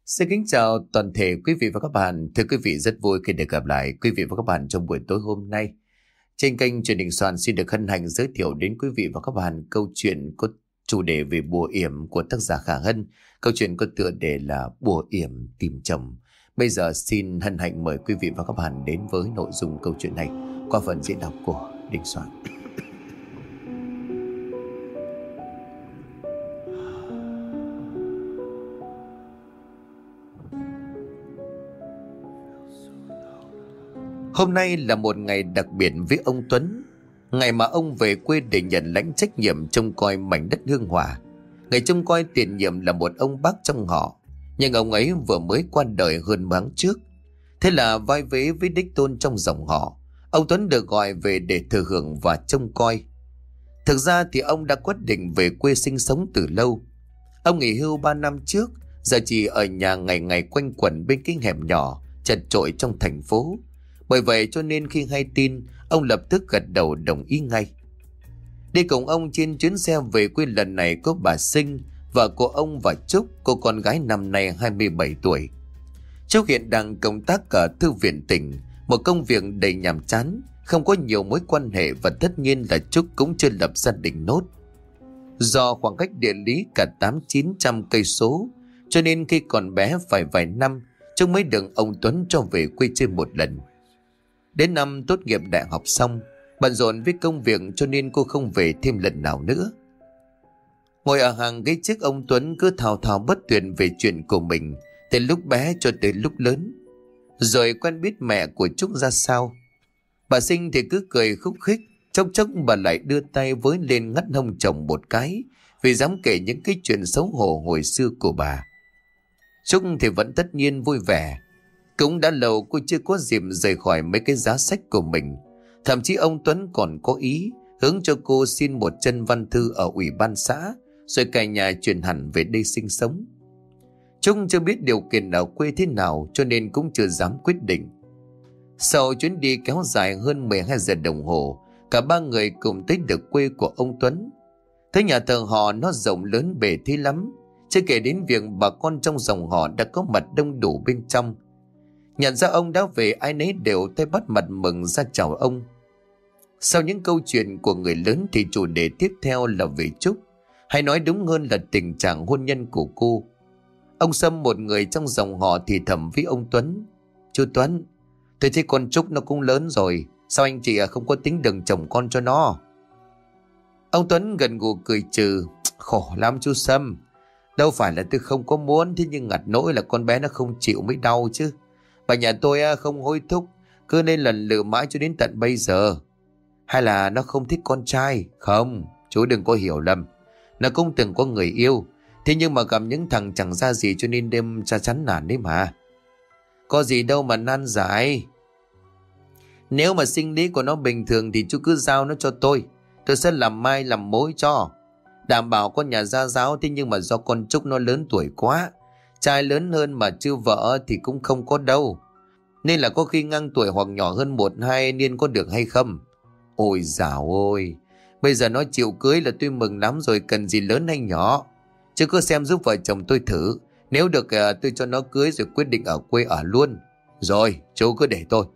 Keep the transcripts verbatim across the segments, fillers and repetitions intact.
Xin kính chào toàn thể quý vị và các bạn. Thưa quý vị, rất vui khi được gặp lại quý vị và các bạn trong buổi tối hôm nay. Trên kênh Truyền hình Soàn xin được hân hạnh giới thiệu đến quý vị và các bạn câu chuyện có chủ đề về bùa yểm của tác giả Khả Hân. Câu chuyện có tựa đề là Bùa yểm tìm chồng. Bây giờ xin hân hạnh mời quý vị và các bạn đến với nội dung câu chuyện này qua phần diễn đọc của Đình Soạn. Hôm nay là một ngày đặc biệt với ông Tuấn. Ngày mà ông về quê để nhận lãnh trách nhiệm trông coi mảnh đất hương hòa. Người trông coi tiền nhiệm là một ông bác trong họ, nhưng ông ấy vừa mới qua đời hơn tháng trước. Thế là vai vế với đích tôn trong dòng họ, ông Tuấn được gọi về để thừa hưởng và trông coi. Thực ra thì ông đã quyết định về quê sinh sống từ lâu. Ông nghỉ hưu ba năm trước, giờ chỉ ở nhà ngày ngày quanh quẩn bên cái hẻm nhỏ chật chội trong thành phố. Bởi vậy cho nên khi hay tin, ông lập tức gật đầu đồng ý ngay. Đi cùng ông trên chuyến xe về quê lần này có bà Sinh, vợ của ông, và Trúc, cô con gái năm nay hai mươi bảy tuổi. Trúc hiện đang công tác ở thư viện tỉnh, một công việc đầy nhàm chán, không có nhiều mối quan hệ, và tất nhiên là Trúc cũng chưa lập gia đình nốt. Do khoảng cách địa lý cả tám chín trăm cây số, cho nên khi còn bé phải vài năm, Trúc mới được ông Tuấn cho về quê chơi một lần. Đến năm tốt nghiệp đại học xong, bận rộn với công việc cho nên cô không về thêm lần nào nữa. Ngồi ở hàng ghế trước, ông Tuấn cứ thao thao bất tuyệt về chuyện của mình, từ lúc bé cho tới lúc lớn, rồi quen biết mẹ của Trúc ra sao. Bà Sinh thì cứ cười khúc khích, chốc chốc bà lại đưa tay với lên ngắt hông chồng một cái, vì dám kể những cái chuyện xấu hổ hồi xưa của bà. Trúc thì vẫn tất nhiên vui vẻ. Cũng đã lâu cô chưa có dịp rời khỏi mấy cái giá sách của mình. Thậm chí ông Tuấn còn có ý hướng cho cô xin một chân văn thư ở ủy ban xã, rồi cả nhà chuyển hẳn về đây sinh sống. Trung chưa biết điều kiện ở quê thế nào, cho nên cũng chưa dám quyết định. Sau chuyến đi kéo dài hơn mười hai giờ đồng hồ, cả ba người cùng tới được quê của ông Tuấn. Thấy nhà thờ họ nó rộng lớn bề thế lắm, chưa kể đến việc bà con trong dòng họ đã có mặt đông đủ bên trong. Nhận ra ông đã về, ai nấy đều tay bắt mặt mừng ra chào ông. Sau những câu chuyện của người lớn thì chủ đề tiếp theo là về Trúc, hay nói đúng hơn là tình trạng hôn nhân của cô. Ông Sâm, một người trong dòng họ, thì thầm với ông Tuấn: "Chú Tuấn, tôi thấy con Trúc nó cũng lớn rồi, sao anh chị không có tính đừng chồng con cho nó?" Ông Tuấn gần gù cười trừ: "Khổ lắm chú Sâm, đâu phải là tôi không có muốn, thế nhưng ngặt nỗi là con bé nó không chịu mới đau chứ. Bà nhà tôi không hối thúc, cứ nên lần lựa mãi cho đến tận bây giờ. Hay là nó không thích con trai? Không, chú đừng có hiểu lầm. Nó cũng từng có người yêu, thế nhưng mà gặp những thằng chẳng ra gì cho nên đêm cha chán nản đấy mà. Có gì đâu mà nan giải. Nếu mà sinh lý của nó bình thường thì chú cứ giao nó cho tôi. Tôi sẽ làm mai làm mối cho. Đảm bảo con nhà gia giáo, thế nhưng mà do con Trúc nó lớn tuổi quá. Trai lớn hơn mà chưa vợ thì cũng không có đâu. Nên là có khi ngang tuổi hoặc nhỏ hơn một hai niên có được hay không? Ôi dào ôi, bây giờ nó chịu cưới là tôi mừng lắm rồi, cần gì lớn hay nhỏ. Chứ cứ xem giúp vợ chồng tôi thử. Nếu được tôi cho nó cưới rồi quyết định ở quê ở luôn. Rồi, chú cứ để tôi."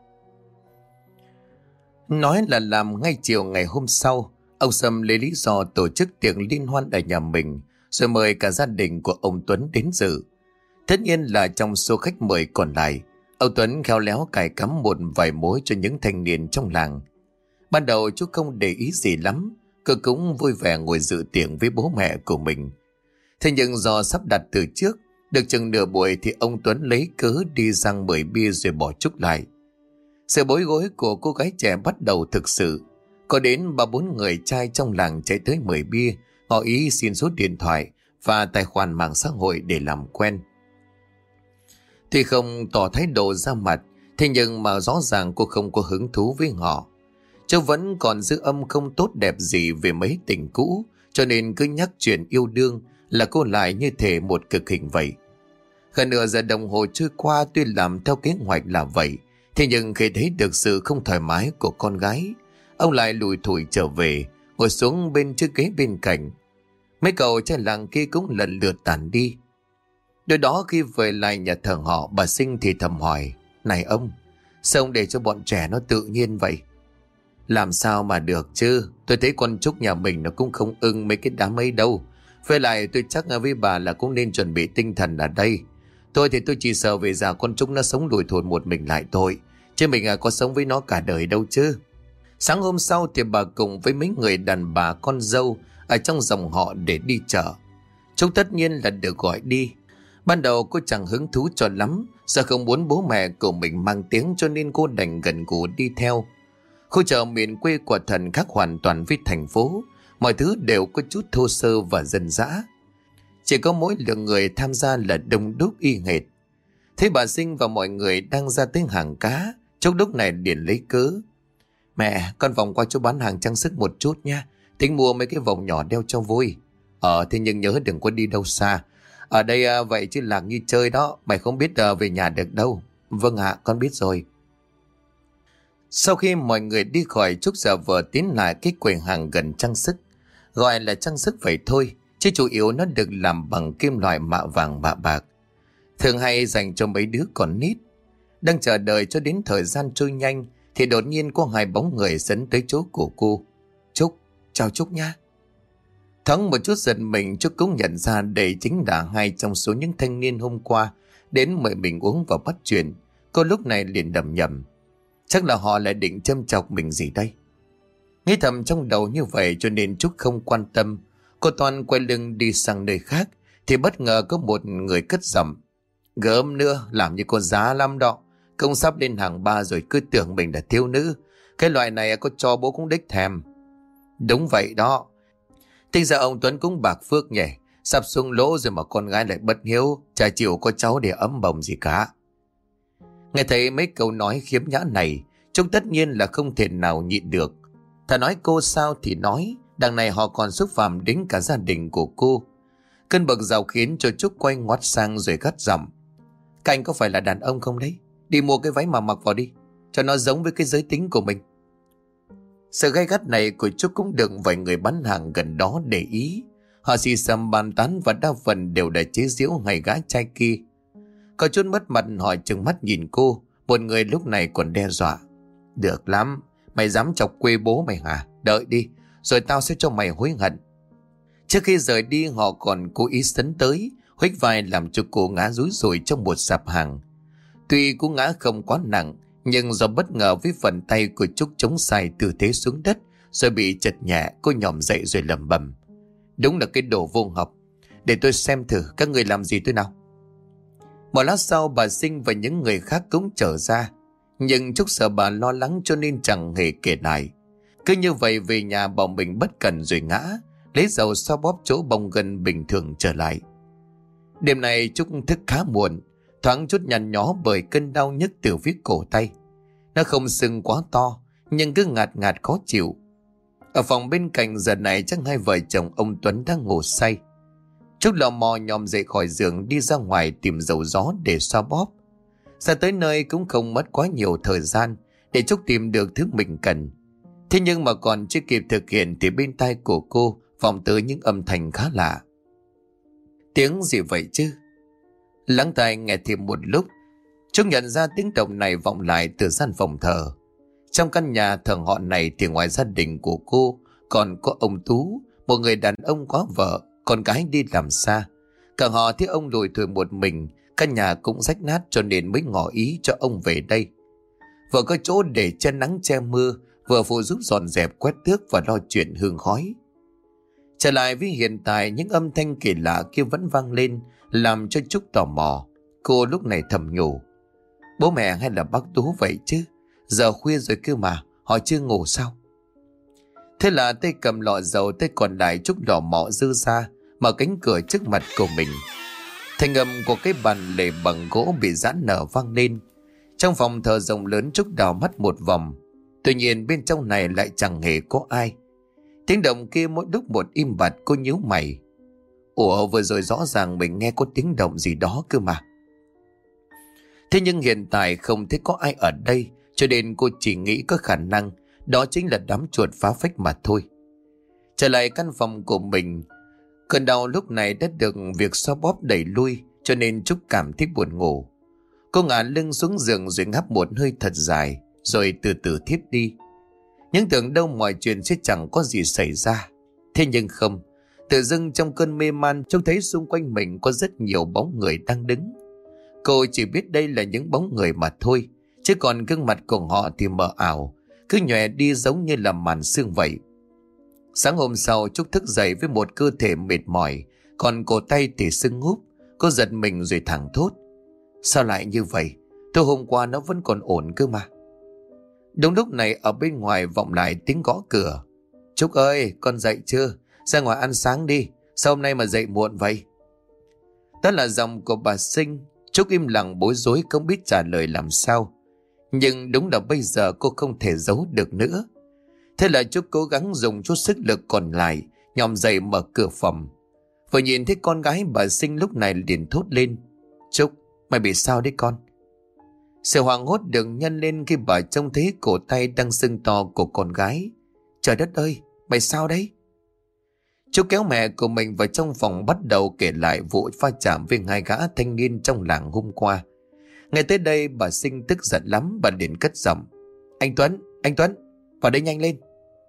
Nói là làm. Ngay chiều ngày hôm sau, ông Sâm lấy lý do tổ chức tiệc liên hoan ở nhà mình, rồi mời cả gia đình của ông Tuấn đến dự. Tất nhiên là trong số khách mời còn lại, ông Tuấn khéo léo cài cắm một vài mối cho những thanh niên trong làng. Ban đầu chú không để ý gì lắm, cứ cũng vui vẻ ngồi dự tiệc với bố mẹ của mình. Thế nhưng do sắp đặt từ trước, được chừng nửa buổi thì ông Tuấn lấy cớ đi sang mời bia rồi bỏ Trúc lại. Sự bối rối của cô gái trẻ bắt đầu thực sự. Có đến ba bốn người trai trong làng chạy tới mời bia, họ ý xin số điện thoại và tài khoản mạng xã hội để làm quen. Tuy không tỏ thái độ ra mặt, thế nhưng mà rõ ràng cô không có hứng thú với họ. Châu vẫn còn giữ âm không tốt đẹp gì về mấy tình cũ, cho nên cứ nhắc chuyện yêu đương là cô lại như thể một cực hình vậy. Gần nửa giờ đồng hồ trôi qua, tuy làm theo kế hoạch là vậy, thế nhưng khi thấy được sự không thoải mái của con gái, ông lại lủi thủi trở về, ngồi xuống bên chiếc ghế bên cạnh. Mấy cậu trai làng kia cũng lần lượt tản đi. Đôi đó khi về lại nhà thờ họ, bà Sinh thì thầm hỏi: Này ông, sao ông để cho bọn trẻ nó tự nhiên vậy? Làm sao mà được chứ, tôi thấy con Trúc nhà mình nó cũng không ưng mấy cái đám ấy đâu. Với lại tôi chắc với bà là cũng nên chuẩn bị tinh thần ở đây. Tôi thì tôi chỉ sợ về già con Trúc nó sống lủi thủi một mình lại thôi, chứ mình à có sống với nó cả đời đâu chứ. Sáng hôm sau thì bà cùng với mấy người đàn bà con dâu ở trong dòng họ để đi chợ. Trúc tất nhiên là được gọi đi. Ban đầu cô chẳng hứng thú cho lắm, sợ không muốn bố mẹ của mình mang tiếng, cho nên cô đành gần gũi đi theo. Khu chợ miền quê của Thần khác hoàn toàn với thành phố, mọi thứ đều có chút thô sơ và dân dã. Chỉ có mỗi lượng người tham gia là đông đúc y hệt. Thấy bà Sinh và mọi người đang ra tới hàng cá, Trúc lúc này liền lấy cớ: Mẹ, con vòng qua chỗ bán hàng trang sức một chút nha, tính mua mấy cái vòng nhỏ đeo cho vui. Ờ thế nhưng nhớ đừng có đi đâu xa. Ở đây à, vậy chứ lạc như chơi đó, mày không biết à, về nhà được đâu. Vâng ạ, con biết rồi. Sau khi mọi người đi khỏi, Trúc giả vờ tiến lại cái quầy hàng gần trang sức. Gọi là trang sức vậy thôi, chứ chủ yếu nó được làm bằng kim loại mạ vàng mạ bạc, thường hay dành cho mấy đứa còn nít. Đang chờ đợi cho đến thời gian trôi nhanh thì đột nhiên có hai bóng người dẫn tới chỗ của cô. Trúc, chào Trúc nha. Thoáng một chút giật mình, Trúc cũng nhận ra đây chính là hai trong số những thanh niên hôm qua đến mời mình uống và bắt chuyện. Cô lúc này liền đầm nhầm: Chắc là họ lại định châm chọc mình gì đây. Nghĩ thầm trong đầu như vậy cho nên Trúc không quan tâm. Cô toàn quay lưng đi sang nơi khác thì bất ngờ có một người cất giọng: Gớm nữa, làm như con giá lắm đó. Công sắp lên hàng ba rồi cứ tưởng mình là thiếu nữ. Cái loại này có cho bố cũng đích thèm. Đúng vậy đó. Tính ra ông Tuấn cũng bạc phước nhỉ. Sắp xuống lỗ rồi mà con gái lại bất hiếu, chả chịu có cháu để ấm bồng gì cả. Nghe thấy mấy câu nói khiếm nhã này, Trúc tất nhiên là không thể nào nhịn được. Thà nói cô sao thì nói, đằng này họ còn xúc phạm đến cả gia đình của cô. Cơn bực dọc khiến cho Trúc quay ngoắt sang rồi gắt giọng: Các anh có phải là đàn ông không đấy? Đi mua cái váy mà mặc vào đi, cho nó giống với cái giới tính của mình. Sự gay gắt này của Trúc cũng được vài người bán hàng gần đó để ý. Họ xì xầm bàn tán và đa phần đều đã chế giễu ngày gái trai kia. Có chút mất mặt, họ trừng mắt nhìn cô. Một người lúc này còn đe dọa: Được lắm, mày dám chọc quê bố mày hả? Đợi đi, rồi tao sẽ cho mày hối hận. Trước khi rời đi, họ còn cố ý sấn tới, huých vai làm cho cô ngã rúi rủi trong một sạp hàng. Tuy cú ngã không quá nặng, nhưng do bất ngờ với phần tay của Trúc chống sai tư thế xuống đất, rồi bị chật nhẹ, cô nhòm dậy rồi lẩm bẩm: Đúng là cái đồ vô học. Để tôi xem thử các người làm gì tôi nào. Một lát sau, bà Sinh và những người khác cũng trở ra, nhưng Trúc sợ bà lo lắng cho nên chẳng hề kể lại. Cứ như vậy về nhà bảo mình bất cẩn rồi ngã, lấy dầu xoa bóp chỗ bong gân bình thường trở lại. Đêm này Trúc thức khá muộn, thoáng chút nhăn nhó bởi cơn đau nhức từ phía cổ tay. Nó không sưng quá to, nhưng cứ ngạt ngạt khó chịu. Ở phòng bên cạnh giờ này chắc hai vợ chồng ông Tuấn đang ngủ say. Trúc lò mò nhòm dậy khỏi giường đi ra ngoài tìm dầu gió để xoa bóp. Ra tới nơi cũng không mất quá nhiều thời gian để Trúc tìm được thứ mình cần. Thế nhưng mà còn chưa kịp thực hiện thì bên tai của cô vọng tới những âm thanh khá lạ. Tiếng gì vậy chứ? Lắng tai nghe thêm một lúc, Trúc nhận ra tiếng động này vọng lại từ gian phòng thờ. Trong căn nhà thờ họ này thì ngoài gia đình của cô còn có ông Tú, một người đàn ông có vợ, con gái đi làm xa. Cả họ thấy ông lủi thủi một mình, căn nhà cũng rách nát cho nên mới ngỏ ý cho ông về đây. Vợ có chỗ để che nắng che mưa, vừa phụ giúp dọn dẹp quét tước và lo chuyện hương khói. Trở lại với hiện tại, những âm thanh kỳ lạ kia vẫn vang lên, làm cho Trúc tò mò. Cô lúc này thầm nhủ: Bố mẹ hay là bác Tú vậy chứ? Giờ khuya rồi cơ mà, họ chưa ngủ sao? Thế là tay cầm lọ dầu, tay còn lại Trúc lò mọ dư ra, mở cánh cửa trước mặt của mình. Thanh âm của cái bàn lề bằng gỗ bị giãn nở vang lên. Trong phòng thờ rộng lớn, Trúc đảo mắt một vòng. Tuy nhiên bên trong này lại chẳng hề có ai. Tiếng động kia mỗi lúc một im bặt, cô nhíu mày. Ủa, vừa rồi rõ ràng mình nghe có tiếng động gì đó cơ mà. Thế nhưng hiện tại không thấy có ai ở đây, cho nên cô chỉ nghĩ có khả năng đó chính là đám chuột phá phách mà thôi. Trở lại căn phòng của mình, cơn đau lúc này đã được việc xoa bóp đẩy lui, cho nên Trúc cảm thấy buồn ngủ. Cô ngả lưng xuống giường rồi ngáp một hơi thật dài, rồi từ từ thiếp đi. Nhưng tưởng đâu mọi chuyện sẽ chẳng có gì xảy ra. Thế nhưng không, tự dưng trong cơn mê man trông thấy xung quanh mình có rất nhiều bóng người đang đứng. Cô chỉ biết đây là những bóng người mà thôi, chứ còn gương mặt của họ thì mờ ảo, cứ nhòe đi giống như là màn sương vậy. Sáng hôm sau Trúc thức dậy với một cơ thể mệt mỏi, còn cổ tay thì sưng húp. Cô giật mình rồi thẳng thốt: sao lại như vậy? Tối hôm qua nó vẫn còn ổn cơ mà. Đúng lúc này ở bên ngoài vọng lại tiếng gõ cửa. Trúc ơi, con dậy chưa? Ra ngoài ăn sáng đi, sao hôm nay mà dậy muộn vậy? Đó là giọng của bà Sinh. Trúc im lặng bối rối không biết trả lời làm sao. Nhưng đúng là bây giờ cô không thể giấu được nữa. Thế là Trúc cố gắng dùng chút sức lực còn lại, nhòm dậy mở cửa phòng. Vừa nhìn thấy con gái, bà Sinh lúc này liền thốt lên: Trúc, mày bị sao đấy con? Sự hoảng hốt được nhân lên khi bà trông thấy cổ tay đang sưng to của con gái. Trời đất ơi, mày sao đấy? Trúc kéo mẹ của mình vào trong phòng, bắt đầu kể lại vụ va chạm với hai gã thanh niên trong làng hôm qua. Ngay tới đây bà Sinh tức giận lắm, bà liền cất giọng: Anh Tuấn, anh Tuấn, vào đây nhanh lên.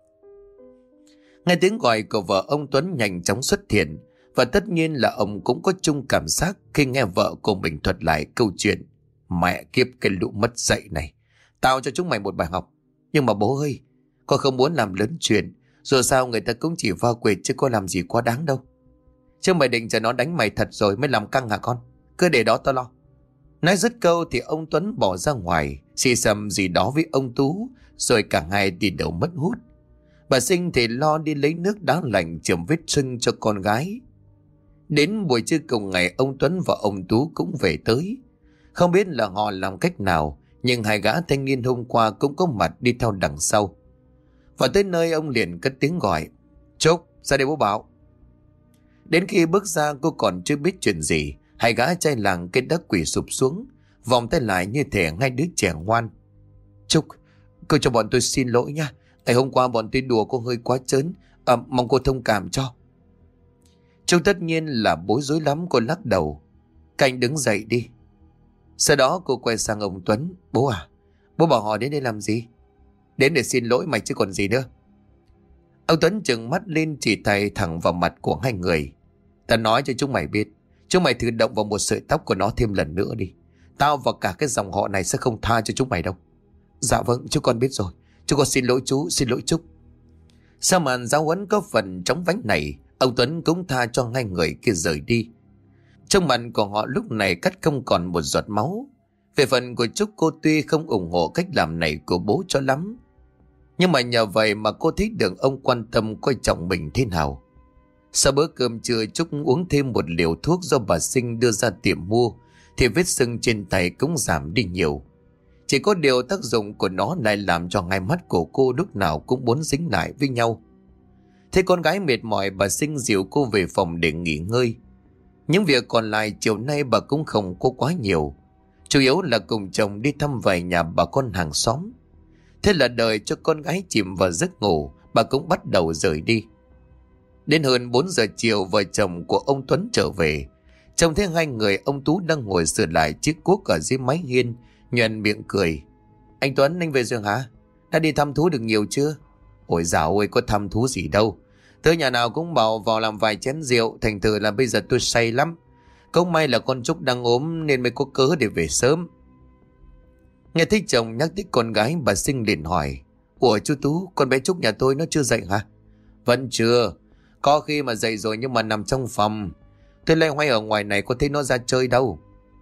Nghe tiếng gọi của vợ ông Tuấn nhanh chóng xuất hiện, và tất nhiên là ông cũng có chung cảm giác khi nghe vợ của mình thuật lại câu chuyện. Mẹ kiếp cái lũ mất dạy này, tao cho chúng mày một bài học. Nhưng mà bố ơi, con không muốn làm lớn chuyện, dù sao người ta cũng chỉ va quệt chứ có làm gì quá đáng đâu. Chứ mày định cho nó đánh mày thật rồi mới làm căng hả con? Cứ để đó tao lo. Nói dứt câu thì ông Tuấn bỏ ra ngoài, xì xầm gì đó với ông Tú, rồi cả hai đi đầu mất hút. Bà Sinh thì lo đi lấy nước đá lạnh chườm vết sưng cho con gái. Đến buổi trưa cùng ngày, ông Tuấn và ông Tú cũng về tới. Không biết là họ làm cách nào, nhưng hai gã thanh niên hôm qua cũng có mặt đi theo đằng sau. Và tới nơi ông liền cất tiếng gọi: Trúc, ra đây bố bảo. Đến khi bước ra cô còn chưa biết chuyện gì, hai gã trai làng cái đất quỳ sụp xuống, vòng tay lại như thể ngay đứa trẻ ngoan. Trúc, cô cho bọn tôi xin lỗi nha. Ngày hôm qua bọn tôi đùa cô hơi quá trớn, à, mong cô thông cảm cho. Trúc tất nhiên là bối rối lắm, cô lắc đầu: Cảnh đứng dậy đi. Sau đó cô quay sang ông Tuấn: Bố à, bố bảo họ đến đây làm gì? Đến để xin lỗi mày chứ còn gì nữa. Ông Tuấn trừng mắt lên chỉ tay thẳng vào mặt của hai người: Ta nói cho chúng mày biết, chúng mày thử động vào một sợi tóc của nó thêm lần nữa đi, tao và cả cái dòng họ này sẽ không tha cho chúng mày đâu. Dạ vâng, chú con biết rồi. Chú con xin lỗi chú, xin lỗi Trúc. Sau màn giáo huấn có phần chóng vánh này, ông Tuấn cũng tha cho hai người kia rời đi. Trong mặt của họ lúc này cắt không còn một giọt máu. Về phần của Trúc, cô tuy không ủng hộ cách làm này của bố cho lắm, nhưng mà nhờ vậy mà cô thấy được ông quan tâm coi trọng mình thế nào. Sau bữa cơm trưa, Trúc uống thêm một liều thuốc do bà Sinh đưa ra tiệm mua, thì vết sưng trên tay cũng giảm đi nhiều. Chỉ có điều tác dụng của nó lại làm cho hai mắt của cô lúc nào cũng muốn dính lại với nhau. Thấy con gái mệt mỏi, bà Sinh dìu cô về phòng để nghỉ ngơi. Những việc còn lại chiều nay bà cũng không có quá nhiều, chủ yếu là cùng chồng đi thăm vài nhà bà con hàng xóm. Thế là đợi cho con gái chìm vào giấc ngủ, bà cũng bắt đầu rời đi. Đến hơn bốn giờ chiều, vợ chồng của ông Tuấn trở về. Trông thấy hai người, ông Tú đang ngồi sửa lại chiếc cuốc ở dưới mái hiên, nhoẻn miệng cười: Anh Tuấn, anh về rồi hả? Đã đi thăm thú được nhiều chưa? Ôi dạo ơi, có thăm thú gì đâu. Tới nhà nào cũng bảo vào làm vài chén rượu, thành thử là bây giờ tôi say lắm. Không may là con Trúc đang ốm nên mới có cớ để về sớm. Nghe thấy chồng nhắc tới con gái, bà Sinh liền hỏi: Ủa chú Tú, con bé Trúc nhà tôi nó chưa dậy hả? Vẫn chưa. Có khi mà dậy rồi nhưng mà nằm trong phòng. Tôi loay hoay ở ngoài này có thấy nó ra chơi đâu.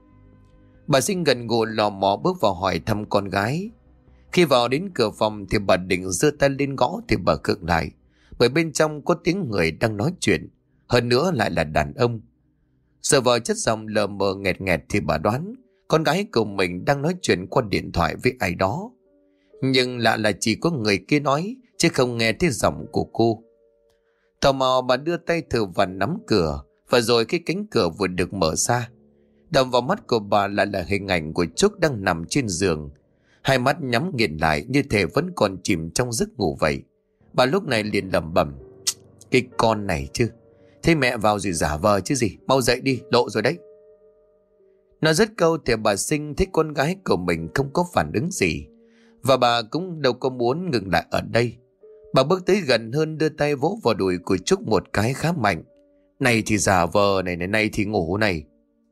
Bà Sinh gần gù lò mò bước vào hỏi thăm con gái. Khi vào đến cửa phòng thì bà định giơ tay lên gõ thì bà khựng lại, bởi bên trong có tiếng người đang nói chuyện, hơn nữa lại là đàn ông. Sợ vào chất giọng lờ mờ nghẹt nghẹt thì bà đoán con gái của mình đang nói chuyện qua điện thoại với ai đó. Nhưng lạ là chỉ có người kia nói, chứ không nghe thấy giọng của cô. Tò mò bà đưa tay thử và nắm cửa, và rồi cái cánh cửa vừa được mở ra, đập vào mắt của bà lại là hình ảnh của Trúc đang nằm trên giường, hai mắt nhắm nghiền lại như thể vẫn còn chìm trong giấc ngủ vậy. Bà lúc này liền lẩm bẩm: Cái con này chứ, thế mẹ vào rồi giả vờ chứ gì, mau dậy đi, lộ rồi đấy. Nói dứt câu thì bà Sinh thấy con gái của mình không có phản ứng gì, và bà cũng đâu có muốn ngừng lại ở đây. Bà bước tới gần hơn, đưa tay vỗ vào đùi của Trúc một cái khá mạnh. Này thì giả vờ, này này này thì ngủ này.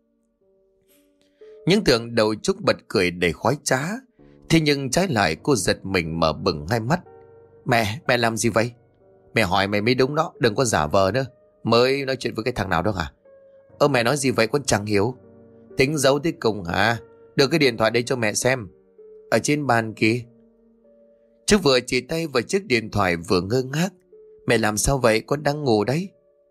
Những tưởng đầu Trúc bật cười đầy khoái trá, thế nhưng trái lại cô giật mình mở bừng hai mắt. Mẹ, mẹ làm gì vậy? Mẹ hỏi mày mới đúng đó, đừng có giả vờ nữa. Mới nói chuyện với cái thằng nào đó hả? Ơ mẹ nói gì vậy con chẳng hiểu. Tính giấu tới cùng hả? Đưa cái điện thoại đây cho mẹ xem. Ở trên bàn kia. Trúc vừa chỉ tay vào chiếc điện thoại vừa ngơ ngác. Mẹ làm sao vậy, con đang ngủ đấy.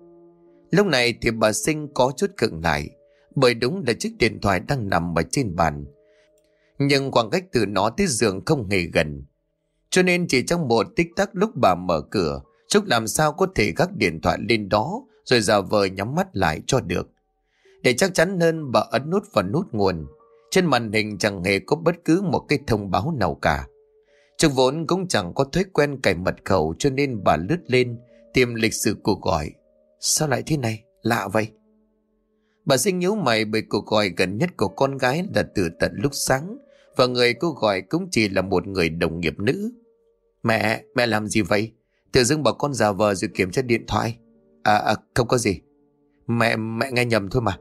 Lúc này thì bà Sinh có chút khựng lại, bởi đúng là chiếc điện thoại đang nằm ở trên bàn, nhưng khoảng cách từ nó tới giường không hề gần. Cho nên chỉ trong một tích tắc lúc bà mở cửa, Trúc làm sao có thể gác điện thoại lên đó rồi giả vờ nhắm mắt lại cho được. Để chắc chắn hơn, bà ấn nút vào nút nguồn. Trên màn hình chẳng hề có bất cứ một cái thông báo nào cả. Trúc vốn cũng chẳng có thói quen cài mật khẩu, cho nên bà lướt lên tìm lịch sử cuộc gọi. Sao lại thế này? Lạ vậy. Bà Sinh nhíu mày, bởi cuộc gọi gần nhất của con gái là từ tận lúc sáng, và người cô gọi cũng chỉ là một người đồng nghiệp nữ. Mẹ, mẹ làm gì vậy? Tự dưng bảo con giả vờ rồi kiểm tra điện thoại. À, à không có gì. Mẹ, mẹ nghe nhầm thôi mà.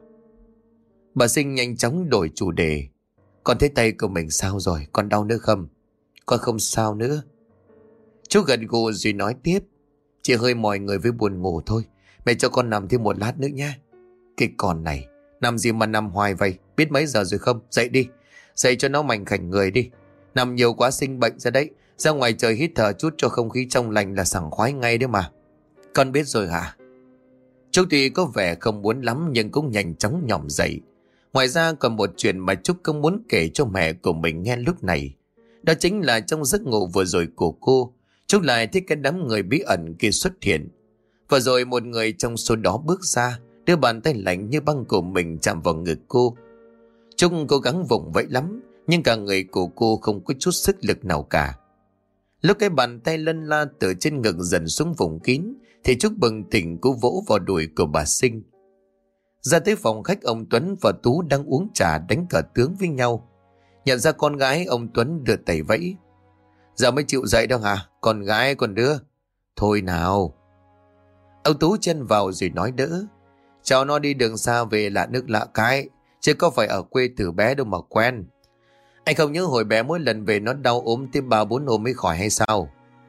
Bà Sinh nhanh chóng đổi chủ đề. Con thấy tay của mình sao rồi? Con đau nữa không? Con không sao nữa. Chú gật gù rồi nói tiếp. Chỉ hơi mỏi người với buồn ngủ thôi. Mẹ cho con nằm thêm một lát nữa nha. Cái con này, nằm gì mà nằm hoài vậy? Biết mấy giờ rồi không? Dậy đi. Dậy cho nó mảnh khảnh người đi. Nằm nhiều quá sinh bệnh ra đấy. Ra ngoài trời hít thở chút cho không khí trong lành là sảng khoái ngay đấy mà. Con biết rồi hả? Trúc tuy có vẻ không muốn lắm, nhưng cũng nhanh chóng nhỏm dậy. Ngoài ra còn một chuyện mà Trúc không muốn kể cho mẹ của mình nghe lúc này. Đó chính là trong giấc ngủ vừa rồi của cô, Trúc lại thấy cái đám người bí ẩn kia xuất hiện. Và rồi một người trong số đó bước ra, đưa bàn tay lạnh như băng của mình chạm vào ngực cô. Trúc cố gắng vùng vẫy lắm, nhưng cả người của cô không có chút sức lực nào cả. Lúc cái bàn tay lân la từ trên ngực dần xuống vùng kín, thì Trúc bừng tỉnh, cô vỗ vào đùi của bà Sinh. Ra tới phòng khách, ông Tuấn và Tú đang uống trà đánh cờ tướng với nhau. Nhận ra con gái, ông Tuấn đưa tay vẫy. Giờ mới chịu dậy đâu hả? Con gái còn đưa. Thôi nào. Ông Tú chen vào rồi nói đỡ. Cháu nó đi đường xa về lạ nước lạ cái, chứ có phải ở quê từ bé đâu mà quen. Anh không nhớ hồi bé mỗi lần về nó đau ốm tới ba bốn hôm mới khỏi hay sao?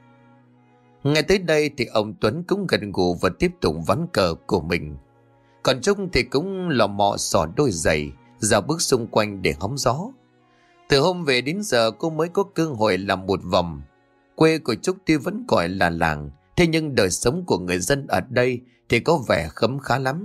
Nghe tới đây thì ông Tuấn cũng gần gù và tiếp tục ván cờ của mình. Còn Trúc thì cũng lò mò xỏ đôi giày ra bước xung quanh để hóng gió. Từ hôm về đến giờ cô mới có cơ hội làm một vòng. Quê của Trúc tuy vẫn gọi là làng, thế nhưng đời sống của người dân ở đây thì có vẻ khấm khá lắm.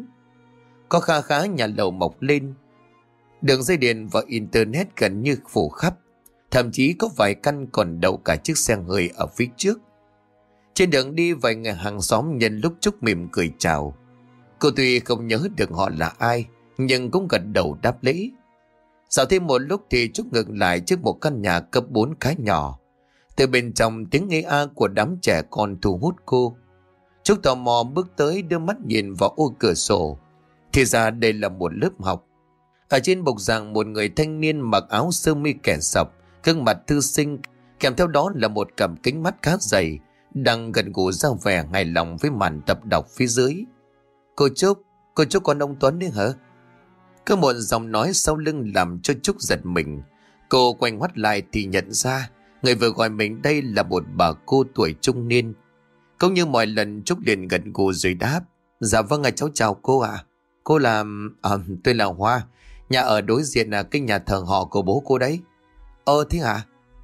Có kha khá nhà lầu mọc lên, đường dây điện và internet gần như phủ khắp. Thậm chí có vài căn còn đậu cả chiếc xe hơi ở phía trước. Trên đường đi, vài người hàng xóm nhân lúc Trúc mỉm cười chào. Cô tuy không nhớ được họ là ai, nhưng cũng gật đầu đáp lễ. Dạo thêm một lúc thì Trúc ngừng lại trước một căn nhà cấp bốn khá nhỏ. Từ bên trong, tiếng ê a của đám trẻ con thu hút cô. Trúc tò mò bước tới, đưa mắt nhìn vào ô cửa sổ. Thì ra đây là một lớp học. Ở trên bục giảng, một người thanh niên mặc áo sơ mi kẻ sọc, gương mặt thư sinh, kèm theo đó là một cặp kính mắt khá dày, đang gần gũi ra vẻ hài lòng với màn tập đọc phía dưới. Cô Trúc, cô Trúc con ông Tuấn đấy hả? Có một giọng nói sau lưng làm cho Trúc giật mình. Cô quay ngoắt lại thì nhận ra người vừa gọi mình đây là một bà cô tuổi trung niên. Cũng như mọi lần, Trúc liền gần gù rồi đáp. Dạ vâng ạ, cháu chào cô ạ. À. Cô là... À, tôi là Hoa. Nhà ở đối diện là cái nhà thờ họ của bố cô đấy. Ơ thế hả?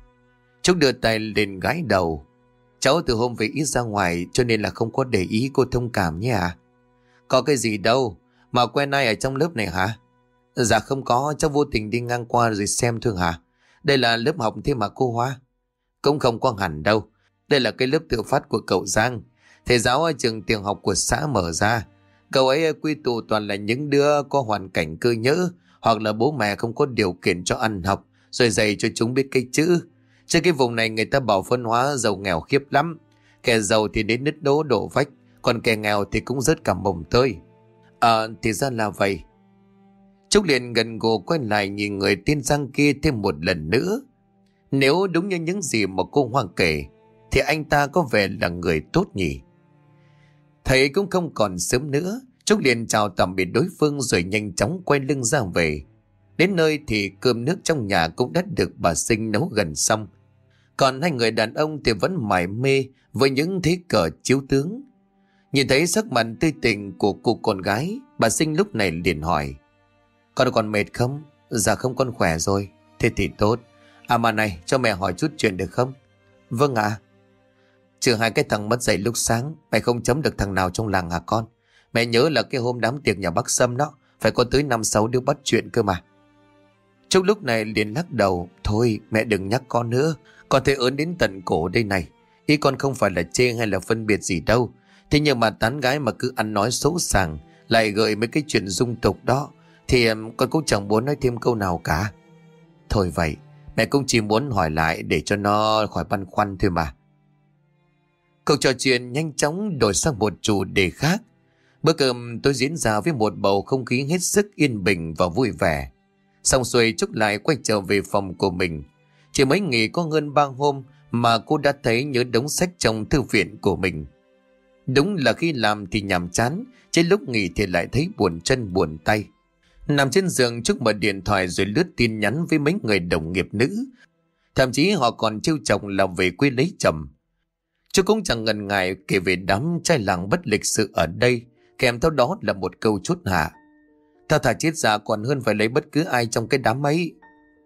Trúc đưa tay lên gãi đầu. Cháu từ hôm về ít ra ngoài cho nên là không có để ý, cô thông cảm nhé à. Có cái gì đâu, mà quen ai ở trong lớp này hả? Dạ không có, cháu vô tình đi ngang qua rồi xem thôi hả. Đây là lớp học thế mà cô Hoa. Cũng không có hẳn đâu. Đây là cái lớp tự phát của cậu Giang, thầy giáo ở trường tiểu học của xã mở ra. Cậu ấy quy tụ toàn là những đứa có hoàn cảnh cơ nhỡ, hoặc là bố mẹ không có điều kiện cho ăn học, rồi dạy cho chúng biết cái chữ. Trên cái vùng này người ta bảo phân hóa giàu nghèo khiếp lắm. Kẻ giàu thì đến nứt đố đổ vách, còn kẻ nghèo thì cũng rất cả mồng tơi. À thì ra là vậy. Trúc liền gần gù quay lại nhìn người tên Giang kia thêm một lần nữa. Nếu đúng như những gì mà cô Hoa kể thì anh ta có vẻ là người tốt nhỉ. Thầy cũng không còn sớm nữa, Trúc liền chào tạm biệt đối phương rồi nhanh chóng quay lưng ra về. Đến nơi thì cơm nước trong nhà cũng đã được bà Sinh nấu gần xong. Còn hai người đàn ông thì vẫn mải mê với những thế cờ chiếu tướng. Nhìn thấy sắc mặt tươi tỉnh của cô con gái, bà Sinh lúc này liền hỏi: Con còn mệt không? Dạ không, con khỏe rồi. Thế thì tốt. À mà này, cho mẹ hỏi chút chuyện được không? Vâng ạ. À. Trừ hai cái thằng mất dạy lúc sáng, mày không chấm được thằng nào trong làng hả con? Mẹ nhớ là cái hôm đám tiệc nhà bác Sâm đó, phải có tới năm sáu đứa bắt chuyện cơ mà. Trúc lúc này liền lắc đầu: Thôi mẹ đừng nhắc con nữa, con thấy ớn đến tận cổ đây này. Ý con không phải là chê hay là phân biệt gì đâu. Thế nhưng mà tán gái mà cứ ăn nói xấu sàng, lại gợi mấy cái chuyện dung tục đó, thì con cũng chẳng muốn nói thêm câu nào cả. Thôi vậy, mẹ cũng chỉ muốn hỏi lại để cho nó khỏi băn khoăn thôi mà. Cuộc trò chuyện nhanh chóng đổi sang một chủ đề khác. Bữa cơm tôi diễn ra với một bầu không khí hết sức yên bình và vui vẻ. Xong xuôi Trúc lại quay trở về phòng của mình. Chỉ mới nghỉ có hơn ba hôm mà cô đã thấy nhớ đống sách trong thư viện của mình. Đúng là khi làm thì nhàm chán, chứ lúc nghỉ thì lại thấy buồn chân buồn tay. Nằm trên giường Trúc mở điện thoại rồi lướt tin nhắn với mấy người đồng nghiệp nữ. Thậm chí họ còn trêu chọc là về quê lấy chồng. Trúc cũng chẳng ngần ngại kể về đám trai làng bất lịch sự ở đây, kèm theo đó là một câu chốt hạ: Tao thà chết già còn hơn phải lấy bất cứ ai trong cái đám ấy.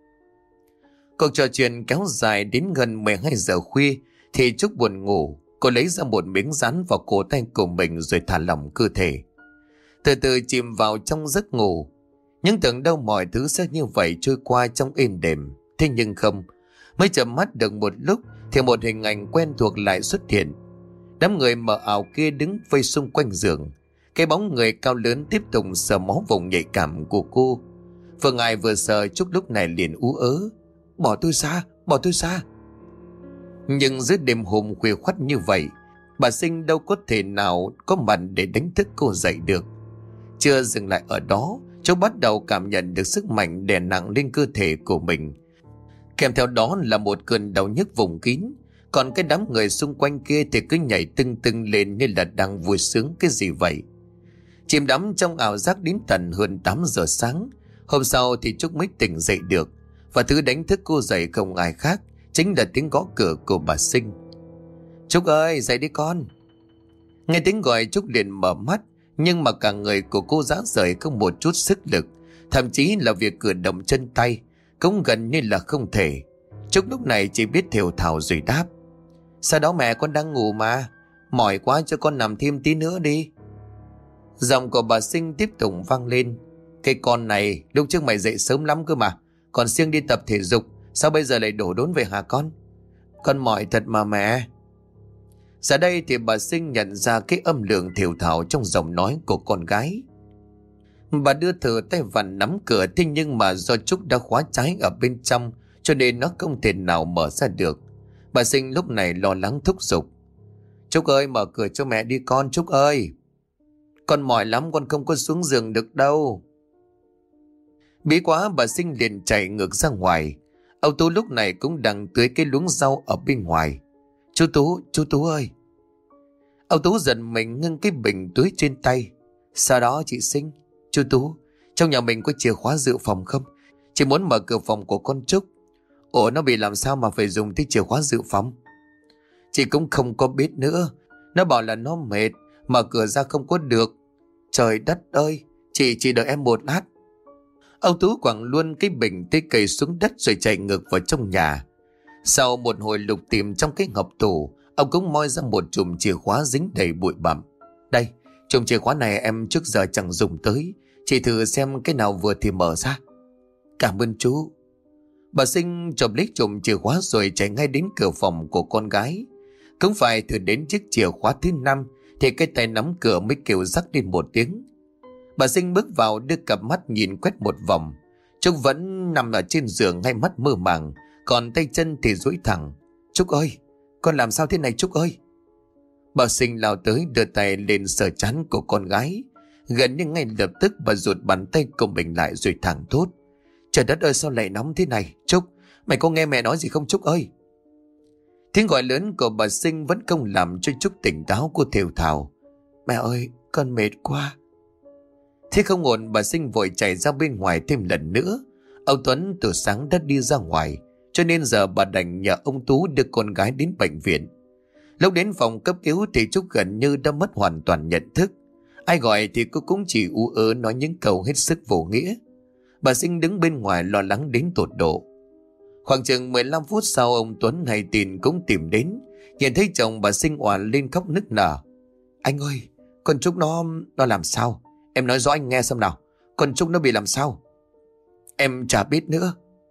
Cuộc trò chuyện kéo dài đến gần mười hai giờ khuya thì Trúc buồn ngủ. Cô lấy ra một miếng dán vào cổ tay của mình rồi thả lỏng cơ thể, từ từ chìm vào trong giấc ngủ. Nhưng tưởng đâu mọi thứ sẽ như vậy trôi qua trong êm đềm. Thế nhưng không, mới chợp mắt được một lúc thì một hình ảnh quen thuộc lại xuất hiện. Đám người mờ ảo kia đứng vây xung quanh giường. Cái bóng người cao lớn tiếp tục sờ mó vùng nhạy cảm của cô. Vừa ngại vừa sợ, Trúc lúc này liền ú ớ: Bỏ tôi ra, bỏ tôi ra. Nhưng giữa đêm hôm khuya khoắt như vậy, bà Sinh đâu có thể nào có mặt để đánh thức cô dậy được. Chưa dừng lại ở đó, Trúc bắt đầu cảm nhận được sức mạnh đè nặng lên cơ thể của mình. Kèm theo đó là một cơn đau nhức vùng kín. Còn cái đám người xung quanh kia thì cứ nhảy tưng tưng lên như là đang vui sướng cái gì vậy. Chìm đắm trong ảo giác đến tận hơn tám giờ sáng. Hôm sau thì Trúc mới tỉnh dậy được. Và thứ đánh thức cô dậy không ai khác chính là tiếng gõ cửa của bà Sinh. Trúc ơi, dậy đi con. Nghe tiếng gọi Trúc liền mở mắt. Nhưng mà cả người của cô rã rời không một chút sức lực. Thậm chí là việc cử động chân tay cũng gần như là không thể. Trúc lúc này chỉ biết thều thào rồi đáp: Sao đó mẹ, con đang ngủ mà. Mỏi quá, cho con nằm thêm tí nữa đi. Giọng của bà Sinh tiếp tục vang lên: Cái con này, lúc trước mày dậy sớm lắm cơ mà. Còn siêng đi tập thể dục, sao bây giờ lại đổ đốn về hả con? Con mỏi thật mà mẹ. Giờ đây thì bà Sinh nhận ra cái âm lượng thều thào trong giọng nói của con gái. Bà đưa thử tay vặn nắm cửa, thế nhưng mà do Trúc đã khóa trái ở bên trong cho nên nó không thể nào mở ra được. Bà Sinh lúc này lo lắng thúc giục: Trúc ơi, mở cửa cho mẹ đi con, Trúc ơi. Con mỏi lắm, con không có xuống giường được đâu. Bí quá, bà Sinh liền chạy ngược ra ngoài. Ông Tú lúc này cũng đang tưới cái luống rau ở bên ngoài. Chú Tú, chú Tú ơi. Ông Tú giận mình ngưng cái bình tưới trên tay. Sau đó chị Sinh: Chú Tú, trong nhà mình có chìa khóa dự phòng không? Chị muốn mở cửa phòng của con Trúc. Ủa, nó bị làm sao mà phải dùng cái chìa khóa dự phòng? Chị cũng không có biết nữa. Nó bảo là nó mệt, mở cửa ra không có được. Trời đất ơi, chị chị đợi em một lát. Ông Tú quẳng luôn cái bình tê cây xuống đất rồi chạy ngược vào trong nhà. Sau một hồi lục tìm trong cái hộp tủ, ông cũng moi ra một chùm chìa khóa dính đầy bụi bặm. Đây, chùm chìa khóa này em trước giờ chẳng dùng tới. Chị thử xem cái nào vừa thì mở ra. Cảm ơn chú. Bà Sinh chộp lấy chùm chìa khóa rồi chạy ngay đến cửa phòng của con gái. Cũng phải thử đến chiếc chìa khóa thứ năm thì cái tay nắm cửa mới kêu rắc lên một tiếng. Bà Sinh bước vào, đưa cặp mắt nhìn quét một vòng. Trúc vẫn nằm ở trên giường, hai mắt mơ màng, còn tay chân thì duỗi thẳng. Trúc ơi, con làm sao thế này Trúc ơi? Bà Sinh lao tới đưa tay lên sờ trán của con gái. Gần như ngay lập tức bà rụt bàn tay của mình lại rồi thẳng thốt: Trời đất ơi, sao lại nóng thế này? Trúc, mày có nghe mẹ nói gì không Trúc ơi? Tiếng gọi lớn của bà Sinh vẫn không làm cho Trúc tỉnh táo. Cô thều thào: Mẹ ơi, con mệt quá. Thế không ổn, bà Sinh vội chạy ra bên ngoài thêm lần nữa. Ông Tuấn từ sáng đã đi ra ngoài, cho nên giờ bà đành nhờ ông Tú đưa con gái đến bệnh viện. Lúc đến phòng cấp cứu thì Trúc gần như đã mất hoàn toàn nhận thức. Ai gọi thì cô cũng chỉ ú ớ nói những câu hết sức vô nghĩa. Bà Sinh đứng bên ngoài lo lắng đến tột độ. Khoảng chừng mười lăm phút sau, ông Tuấn hay tin cũng tìm đến. Nhìn thấy chồng bà Sinh oàn lên khóc nức nở: Anh ơi, con Trúc nó nó làm sao? Em nói rõ anh nghe xem nào. Con Trúc nó bị làm sao? Em chả biết nữa.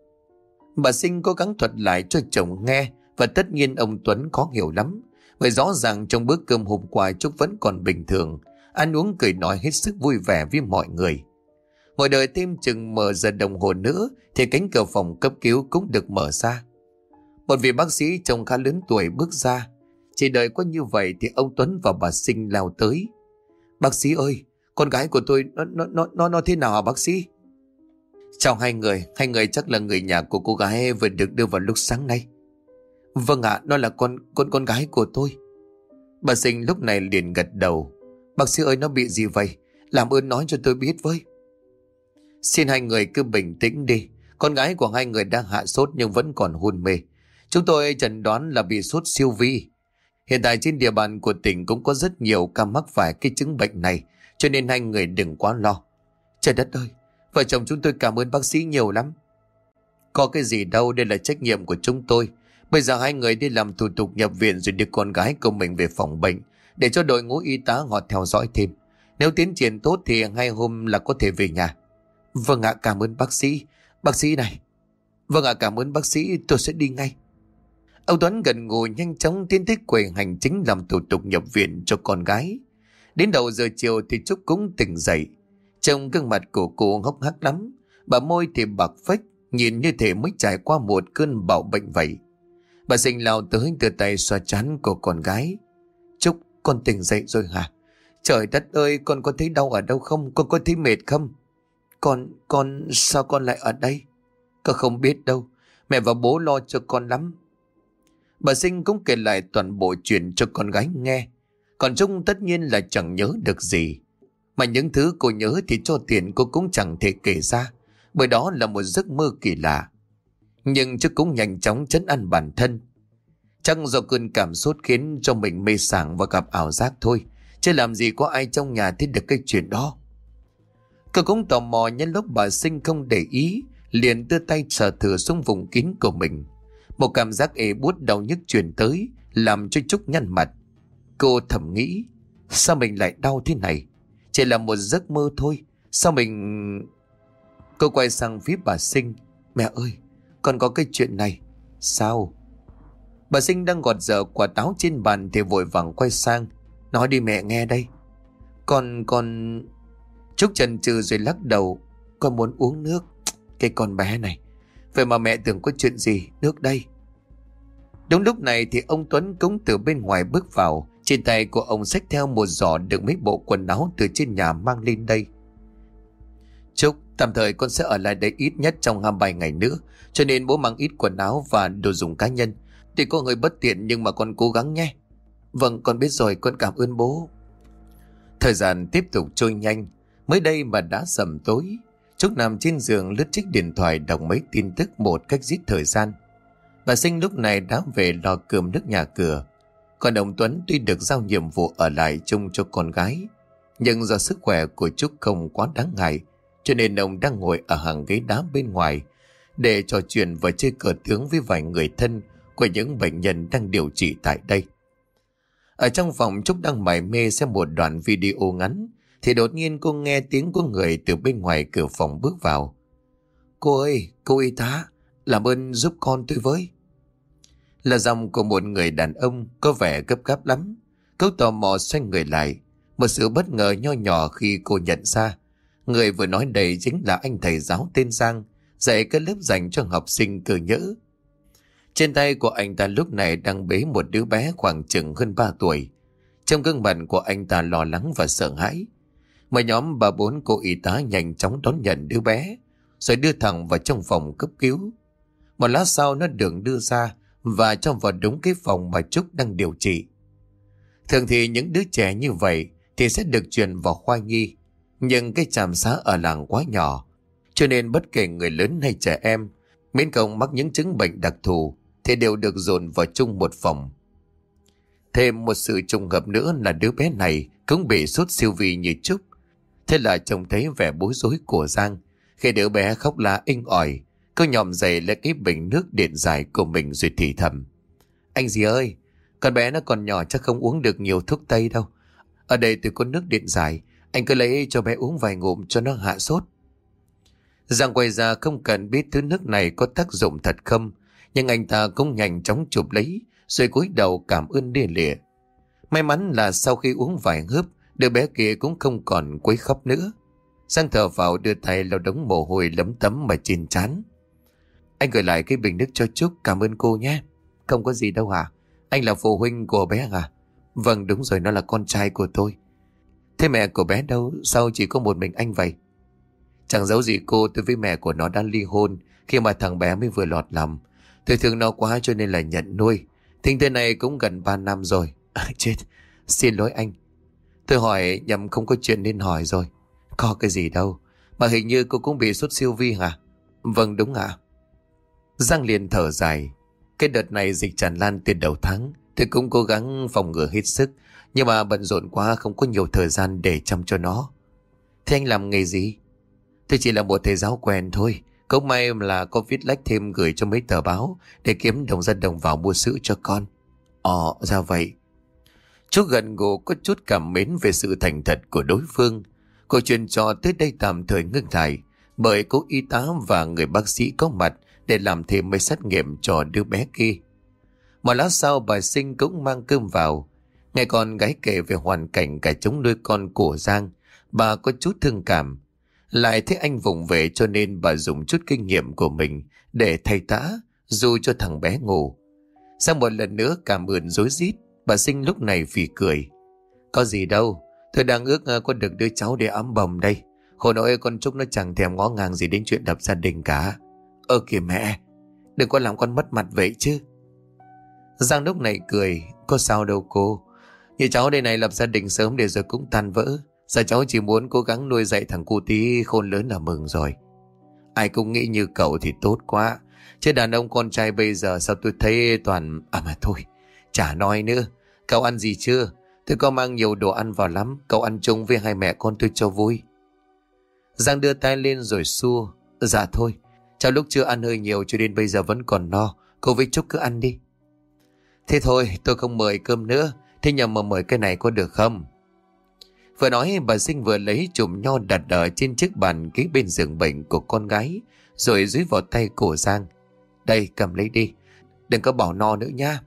Bà Sinh cố gắng thuật lại cho chồng nghe, và tất nhiên ông Tuấn khó hiểu lắm. Bởi rõ ràng trong bữa cơm hôm qua Trúc vẫn còn bình thường, ăn uống cười nói hết sức vui vẻ với mọi người. Ngồi đợi thêm chừng mờ giờ đồng hồ nữa thì cánh cửa phòng cấp cứu cũng được mở ra. Một vị bác sĩ trông khá lớn tuổi bước ra. Chỉ đợi có như vậy thì ông Tuấn và bà Sinh lao tới: Bác sĩ ơi, con gái của tôi nó nó nó nó, nó thế nào hả bác sĩ? Chào hai người, hai người chắc là người nhà của cô gái vừa được đưa vào lúc sáng nay. Vâng ạ, à, nó là con con con gái của tôi. Bà Sinh lúc này liền gật đầu: Bác sĩ ơi, nó bị gì vậy? Làm ơn nói cho tôi biết với. Xin hai người cứ bình tĩnh đi. Con gái của hai người đang hạ sốt nhưng vẫn còn hôn mê. Chúng tôi chẩn đoán là bị sốt siêu vi. Hiện tại trên địa bàn của tỉnh cũng có rất nhiều ca mắc phải cái chứng bệnh này, cho nên hai người đừng quá lo. Trời đất ơi, vợ chồng chúng tôi cảm ơn bác sĩ nhiều lắm. Có cái gì đâu, đây là trách nhiệm của chúng tôi. Bây giờ hai người đi làm thủ tục nhập viện rồi đưa con gái của mình về phòng bệnh, để cho đội ngũ y tá họ theo dõi thêm. Nếu tiến triển tốt thì hai hôm là có thể về nhà. Vâng ạ, cảm ơn bác sĩ. Bác sĩ này. Vâng ạ, cảm ơn bác sĩ, tôi sẽ đi ngay. Ông Tuấn gần ngồi nhanh chóng tiến tới quầy hành chính làm thủ tục nhập viện cho con gái. Đến đầu giờ chiều thì Trúc cũng tỉnh dậy. Trông gương mặt của cô hốc hác lắm, bà môi thì bạc phách, nhìn như thể mới trải qua một cơn bạo bệnh vậy. Bà Sinh lao tới đưa tay xoa trán của con gái. Trúc, con tỉnh dậy rồi hả? Trời đất ơi, con có thấy đau ở đâu không? Con có thấy mệt không? Con, con, sao con lại ở đây? Con không biết đâu, mẹ và bố lo cho con lắm. Bà Sinh cũng kể lại toàn bộ chuyện cho con gái nghe. Còn Trúc tất nhiên là chẳng nhớ được gì. Mà những thứ cô nhớ thì cho tiền cô cũng chẳng thể kể ra, bởi đó là một giấc mơ kỳ lạ. Nhưng Trúc cũng nhanh chóng trấn an bản thân. Chắc do cơn cảm sốt khiến cho mình mê sảng và gặp ảo giác thôi, chứ làm gì có ai trong nhà thấy được cái chuyện đó. Cô cũng tò mò nhân lúc bà Sinh không để ý, liền đưa tay sờ thử xuống vùng kín của mình. Một cảm giác ê buốt đau nhức truyền tới, làm cho Trúc nhăn mặt. Cô thầm nghĩ, sao mình lại đau thế này? Chỉ là một giấc mơ thôi, sao mình... Cô quay sang phía bà Sinh. Mẹ ơi, còn có cái chuyện này. Sao? Bà Sinh đang gọt dở quả táo trên bàn thì vội vàng quay sang. Nói đi mẹ nghe đây. Con, con... Trúc chần chừ rồi lắc đầu. Con muốn uống nước. Cái con bé này. Vậy mà mẹ tưởng có chuyện gì. Nước đây. Đúng lúc này thì ông Tuấn cũng từ bên ngoài bước vào. Trên tay của ông xách theo một giỏ đựng mấy bộ quần áo từ trên nhà mang lên đây. Trúc, tạm thời con sẽ ở lại đây ít nhất trong hai mươi bảy ngày nữa, cho nên bố mang ít quần áo và đồ dùng cá nhân. Tuy có hơi bất tiện nhưng mà con cố gắng nhé. Vâng, con biết rồi, con cảm ơn bố. Thời gian tiếp tục trôi nhanh. Mới đây mà đã sầm tối. Trúc nằm trên giường lướt chiếc điện thoại đọc mấy tin tức một cách giết thời gian. Bà Sinh lúc này đã về lo cơm nước nhà cửa. Còn ông Tuấn tuy được giao nhiệm vụ ở lại chung cho con gái, nhưng do sức khỏe của Trúc không quá đáng ngại, cho nên ông đang ngồi ở hàng ghế đá bên ngoài để trò chuyện và chơi cờ tướng với vài người thân của những bệnh nhân đang điều trị tại đây. Ở trong phòng, Trúc đang mải mê xem một đoạn video ngắn thì đột nhiên cô nghe tiếng của người từ bên ngoài cửa phòng bước vào. Cô ơi, cô y tá, làm ơn giúp con tôi với. Là giọng của một người đàn ông có vẻ gấp gáp lắm. Cô tò mò xoay người lại. Một sự bất ngờ nho nhỏ khi cô nhận ra người vừa nói đây chính là anh thầy giáo tên Giang, dạy cái lớp dành cho học sinh cơ nhỡ. Trên tay của anh ta lúc này đang bế một đứa bé khoảng chừng hơn ba tuổi. Trong gương mặt của anh ta lo lắng và sợ hãi. Mà nhóm bà bốn cô y tá nhanh chóng đón nhận đứa bé, rồi đưa thẳng vào trong phòng cấp cứu. Một lát sau nó được đưa ra và cho vào đúng cái phòng mà Trúc đang điều trị. Thường thì những đứa trẻ như vậy thì sẽ được chuyển vào khoa nhi, nhưng cái trạm xá ở làng quá nhỏ, cho nên bất kể người lớn hay trẻ em, miễn không mắc những chứng bệnh đặc thù thì đều được dồn vào chung một phòng. Thêm một sự trùng hợp nữa là đứa bé này cũng bị sốt siêu vi như Trúc. Thế là trông thấy vẻ bối rối của Giang khi đứa bé khóc la inh ỏi. Cô nhòm dậy lấy cái bình nước điện giải của mình rồi thì thầm: Anh dì ơi, con bé nó còn nhỏ chắc không uống được nhiều thuốc tây đâu. Ở đây tôi có nước điện giải, anh cứ lấy cho bé uống vài ngụm cho nó hạ sốt. Giang quay ra không cần biết thứ nước này có tác dụng thật không, nhưng anh ta cũng nhanh chóng chụp lấy rồi cúi đầu cảm ơn lia lịa. May mắn là sau khi uống vài hớp, đứa bé kia cũng không còn quấy khóc nữa. Giang thở vào đưa tay lau đống mồ hôi lấm tấm mà trên trán. Anh gửi lại cái bình nước cho Trúc, cảm ơn cô nhé. Không có gì đâu hả? Anh là phụ huynh của bé à? Vâng đúng rồi, nó là con trai của tôi. Thế mẹ của bé đâu? Sao chỉ có một mình anh vậy? Chẳng giấu gì cô, tôi với mẹ của nó đã ly hôn khi mà thằng bé mới vừa lọt lòng. Tôi thương nó quá cho nên là nhận nuôi. Thinh thế này cũng gần ba năm rồi. À, chết, xin lỗi anh. Tôi hỏi nhầm không có chuyện nên hỏi rồi. Có cái gì đâu. Mà hình như cô cũng bị sốt siêu vi hả? Vâng đúng ạ. Giang liền thở dài. Cái đợt này dịch tràn lan từ đầu tháng, tôi cũng cố gắng phòng ngừa hết sức, nhưng mà bận rộn quá không có nhiều thời gian để chăm cho nó. Thế anh làm nghề gì? Tôi chỉ là một thầy giáo quen thôi. Cũng may là có viết lách thêm gửi cho mấy tờ báo để kiếm đồng ra đồng vào mua sữa cho con. Ồ, ra vậy. Chú gần gù có chút cảm mến về sự thành thật của đối phương. Cô chuyện trò tới đây tạm thời ngưng lại, bởi cô y tá và người bác sĩ có mặt để làm thêm mấy xét nghiệm cho đứa bé kia. Một lát sau bà Sinh cũng mang cơm vào. Nghe con gái kể về hoàn cảnh cả chống nuôi con của Giang, bà có chút thương cảm. Lại thấy anh vùng về cho nên bà dùng chút kinh nghiệm của mình để thay tã, dù cho thằng bé ngủ. Sau một lần nữa cảm ơn rối rít, bà Sinh lúc này phì cười. Có gì đâu, tôi đang ước có được đứa cháu để ấm bồng đây. Khổ nỗi con Trúc nó chẳng thèm ngó ngàng gì đến chuyện lập gia đình cả. Ơ kìa mẹ, đừng có làm con mất mặt vậy chứ. Giang lúc này cười. Có sao đâu cô. Như cháu đây này lập gia đình sớm để rồi cũng tan vỡ. Giờ cháu chỉ muốn cố gắng nuôi dạy thằng cu tí khôn lớn là mừng rồi. Ai cũng nghĩ như cậu thì tốt quá. Chứ đàn ông con trai bây giờ sao tôi thấy toàn... À mà thôi, chả nói nữa. Cậu ăn gì chưa? Tôi có mang nhiều đồ ăn vào lắm. Cậu ăn chung với hai mẹ con tôi cho vui. Giang đưa tay lên rồi xua. Dạ thôi, cháu lúc chưa ăn hơi nhiều cho nên bây giờ vẫn còn no. Cô với Trúc cứ ăn đi. Thế thôi, tôi không mời cơm nữa. Thế nhầm mà mời cái này có được không? Vừa nói bà Sinh vừa lấy chùm nho đặt ở trên chiếc bàn kế bên giường bệnh của con gái, rồi dưới vào tay của Giang. Đây, cầm lấy đi. Đừng có bỏ no nữa nha.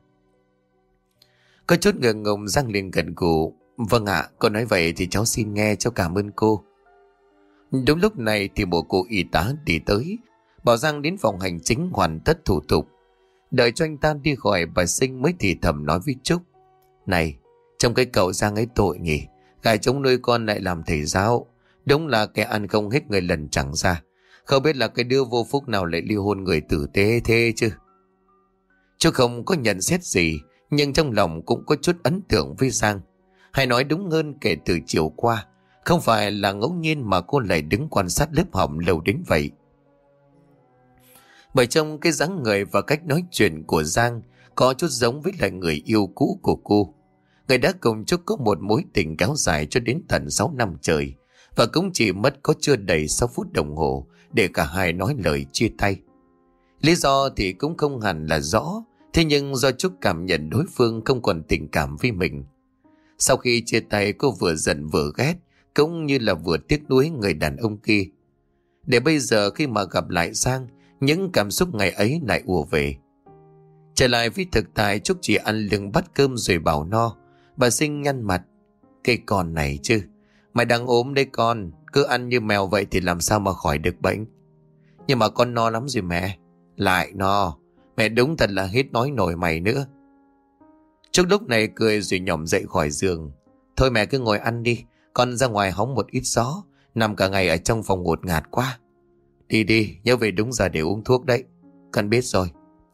Có chút ngượng ngùng, Giang liền gật gù. Vâng ạ, cô nói vậy thì cháu xin nghe, cháu cảm ơn cô. Đúng lúc này thì một cô y tá đi tới, bảo Giang đến phòng hành chính hoàn tất thủ tục. Đợi cho anh ta đi khỏi, bà Sinh mới thì thầm nói với Trúc. Này, trong cái cậu Giang ấy tội nhỉ. Gái chống nuôi con lại làm thầy giáo. Đúng là kẻ ăn không hết người lần chẳng ra. Không biết là cái đứa vô phúc nào lại ly hôn người tử tế thế chứ. Trúc không có nhận xét gì, nhưng trong lòng cũng có chút ấn tượng với Giang. Hay nói đúng hơn, kể từ chiều qua, không phải là ngẫu nhiên mà cô lại đứng quan sát lớp học lâu đến vậy. Bởi trong cái dáng người và cách nói chuyện của Giang có chút giống với lại người yêu cũ của cô. Người đã cùng Trúc có một mối tình kéo dài cho đến tận sáu năm trời, và cũng chỉ mất có chưa đầy sáu phút đồng hồ để cả hai nói lời chia tay. Lý do thì cũng không hẳn là rõ, thế nhưng do Trúc cảm nhận đối phương không còn tình cảm với mình. Sau khi chia tay, cô vừa giận vừa ghét, cũng như là vừa tiếc nuối người đàn ông kia. Để bây giờ khi mà gặp lại Giang, những cảm xúc ngày ấy lại ùa về. Trở lại với thực tại, Trúc chỉ ăn lưng bát cơm rồi bảo no. Bà Sinh nhăn mặt. Cái con này chứ, mày đang ốm đấy con, cứ ăn như mèo vậy thì làm sao mà khỏi được bệnh. Nhưng mà con no lắm rồi mẹ. Lại no, mẹ đúng thật là hết nói nổi mày nữa. Trúc lúc này cười rồi nhỏm dậy khỏi giường. Thôi mẹ cứ ngồi ăn đi, Con ra ngoài hóng một ít gió, nằm cả ngày ở trong phòng ngột ngạt quá. Đi đi, nhớ về đúng giờ để uống thuốc đấy. Con biết rồi.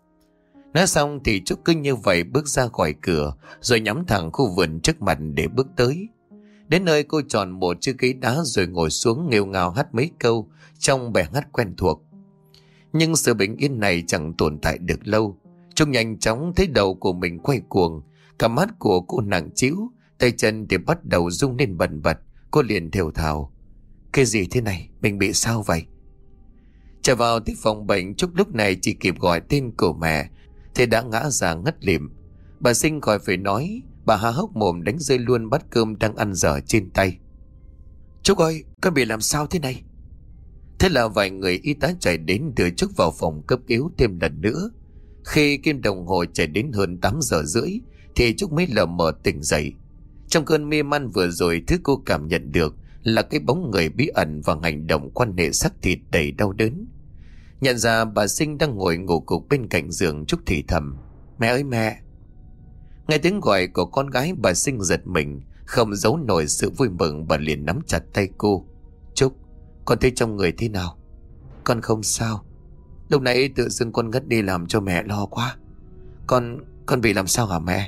Nói xong thì Trúc cứ như vậy bước ra khỏi cửa, rồi nhắm thẳng khu vườn trước mặt để bước tới. Đến nơi cô chọn một chiếc ghế đá rồi ngồi xuống nghêu ngao hát mấy câu trong bài hát quen thuộc. Nhưng sự bình yên này chẳng tồn tại được lâu. Trúc nhanh chóng thấy đầu của mình quay cuồng, cả mắt của cô nặng trĩu, tay chân thì bắt đầu rung lên bần bật. Cô liền thều thào: cái gì thế này, mình bị sao vậy? Trở vào tới phòng bệnh, Trúc lúc này chỉ kịp gọi tên của mẹ thì đã ngã ra ngất lịm. Bà Sinh khỏi phải nói, bà há hốc mồm đánh rơi luôn bát cơm đang ăn dở trên tay. Trúc ơi, con bị làm sao thế này? Thế là vài người y tá chạy đến đưa Trúc vào phòng cấp cứu thêm lần nữa. Khi kim đồng hồ chạy đến hơn tám giờ rưỡi thì Trúc mới lờ mờ tỉnh dậy. Trong cơn mê man vừa rồi, thứ cô cảm nhận được là cái bóng người bí ẩn và hành động quan hệ xác thịt đầy đau đớn. Nhận ra bà Sinh đang ngồi ngủ gục bên cạnh giường, Trúc thì thầm: mẹ ơi mẹ. Nghe tiếng gọi của con gái, bà Sinh giật mình, không giấu nổi sự vui mừng. Bà liền nắm chặt tay cô: Trúc, con thấy trong người thế nào? Con không sao. Lúc nãy tự dưng con ngất đi làm cho mẹ lo quá. Con, con bị làm sao hả mẹ?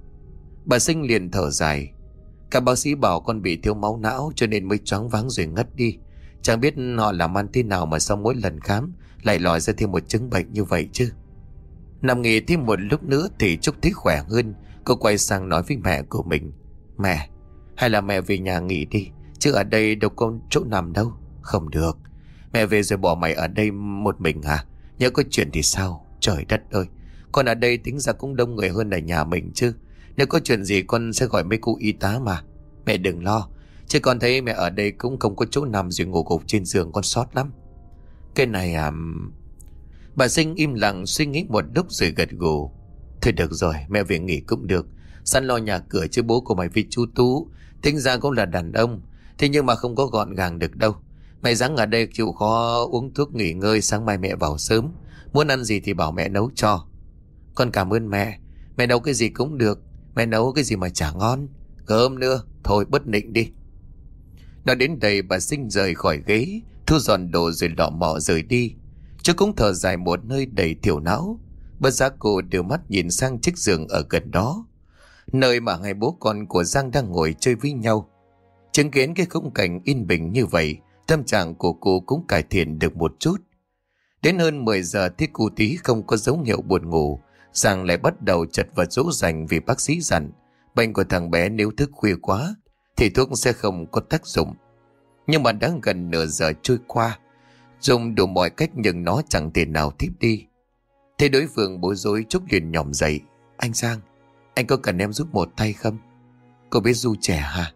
Bà Sinh liền thở dài: các bác sĩ bảo con bị thiếu máu não cho nên mới choáng váng rồi ngất đi. Chẳng biết họ làm ăn thế nào mà sau mỗi lần khám lại lòi ra thêm một chứng bệnh như vậy chứ. Nằm nghỉ thêm một lúc nữa thì Trúc thấy khỏe hơn. Cô quay sang nói với mẹ của mình: mẹ, hay là mẹ về nhà nghỉ đi, chứ ở đây đâu có chỗ nằm đâu. Không được, mẹ về rồi bỏ mày ở đây một mình hả? Nhớ có chuyện thì sao? Trời đất ơi, con ở đây tính ra cũng đông người hơn ở nhà mình chứ. Nếu có chuyện gì con sẽ gọi mấy cô y tá mà. Mẹ đừng lo, chứ con thấy mẹ ở đây cũng không có chỗ nằm rồi ngủ gục trên giường, con sót lắm. Cái này à... Bà Sinh im lặng suy nghĩ một lúc rồi gật gù: thôi được rồi, mẹ về nghỉ cũng được. Sẵn lo nhà cửa chứ bố của mày với chú Tú tính ra cũng là đàn ông, thế nhưng mà không có gọn gàng được đâu. Mày ráng ở đây chịu khó uống thuốc nghỉ ngơi, sáng mai mẹ vào sớm. Muốn ăn gì thì bảo mẹ nấu cho. Con cảm ơn mẹ. Mẹ nấu cái gì cũng được. Mẹ nấu cái gì mà chả ngon. Cơm nữa, thôi bớt nịnh đi. Nói đến đây bà Sinh rời khỏi ghế, thu dọn đồ rồi lọ mọ rời đi. Chứ cũng thở dài một nơi đầy thiểu não. Bất giác cô đưa mắt nhìn sang chiếc giường ở gần đó, nơi mà hai bố con của Giang đang ngồi chơi với nhau. Chứng kiến cái khung cảnh yên bình như vậy, tâm trạng của cô cũng cải thiện được một chút. Đến hơn mười giờ thì cụ Tí không có dấu hiệu buồn ngủ. Giang lại bắt đầu chật vật dỗ dành vì bác sĩ dặn bệnh của thằng bé nếu thức khuya quá thì thuốc sẽ không có tác dụng. Nhưng mà đã gần nửa giờ trôi qua, dùng đủ mọi cách nhưng nó chẳng thể nào tiếp đi. Thế đối phương bối rối, Trúc liền nhỏm dậy: anh Giang, anh có cần em giúp một tay không? Cô biết ru chè hả?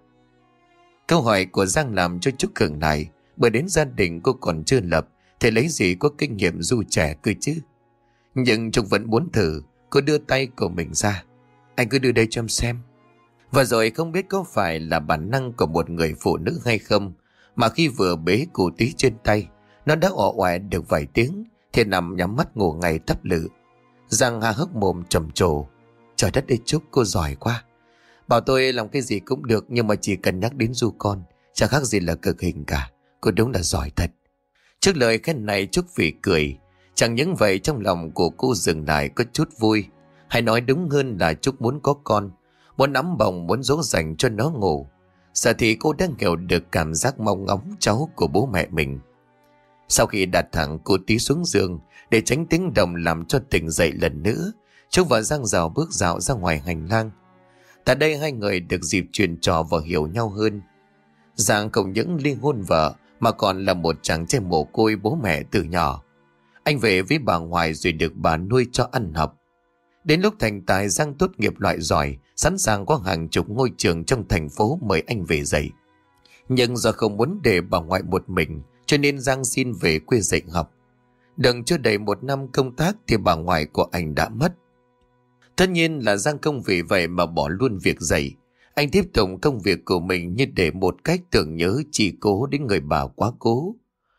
Câu hỏi của Giang làm cho Trúc khựng lại, bởi đến gia đình cô còn chưa lập thì lấy gì có kinh nghiệm ru chè cơ chứ. Nhưng Trúc vẫn muốn thử. Cô đưa tay của mình ra: anh cứ đưa đây cho em xem. Và rồi không biết có phải là bản năng của một người phụ nữ hay không, mà khi vừa bế cụ Tí trên tay, nó đã ọ oẹ được vài tiếng thì nằm nhắm mắt ngủ ngay thấp lự. Giang há hốc mồm trầm trồ: trời đất ơi Trúc, cô giỏi quá. Bảo tôi làm cái gì cũng được, nhưng mà chỉ cần nhắc đến ru con chẳng khác gì là cực hình cả. Cô đúng là giỏi thật. Trước lời khen này Trúc phì cười. Chẳng những vậy, trong lòng của cô dừng lại có chút vui. Hay nói đúng hơn là Trúc muốn có con, muốn nắm bồng, muốn dỗ dành cho nó ngủ. Giờ thì cô đang hiểu được cảm giác mong ngóng cháu của bố mẹ mình. Sau khi đặt thẳng cô Tí xuống giường để tránh tiếng động làm cho tỉnh dậy lần nữa, Trúc và Giang Rào bước dạo ra ngoài hành lang. Tại đây hai người được dịp truyền trò và hiểu nhau hơn. Giang không những ly hôn vợ mà còn là một chàng trai mồ côi bố mẹ từ nhỏ. Anh về với bà ngoại rồi được bà nuôi cho ăn học. Đến lúc thành tài, Giang tốt nghiệp loại giỏi, sẵn sàng có hàng chục ngôi trường trong thành phố mời anh về dạy. Nhưng do không muốn để bà ngoại một mình, cho nên Giang xin về quê dạy học. Đừng chưa đầy một năm công tác thì bà ngoại của anh đã mất. Tất nhiên là Giang không vì vậy mà bỏ luôn việc dạy. Anh tiếp tục công việc của mình như để một cách tưởng nhớ chỉ cố đến người bà quá cố.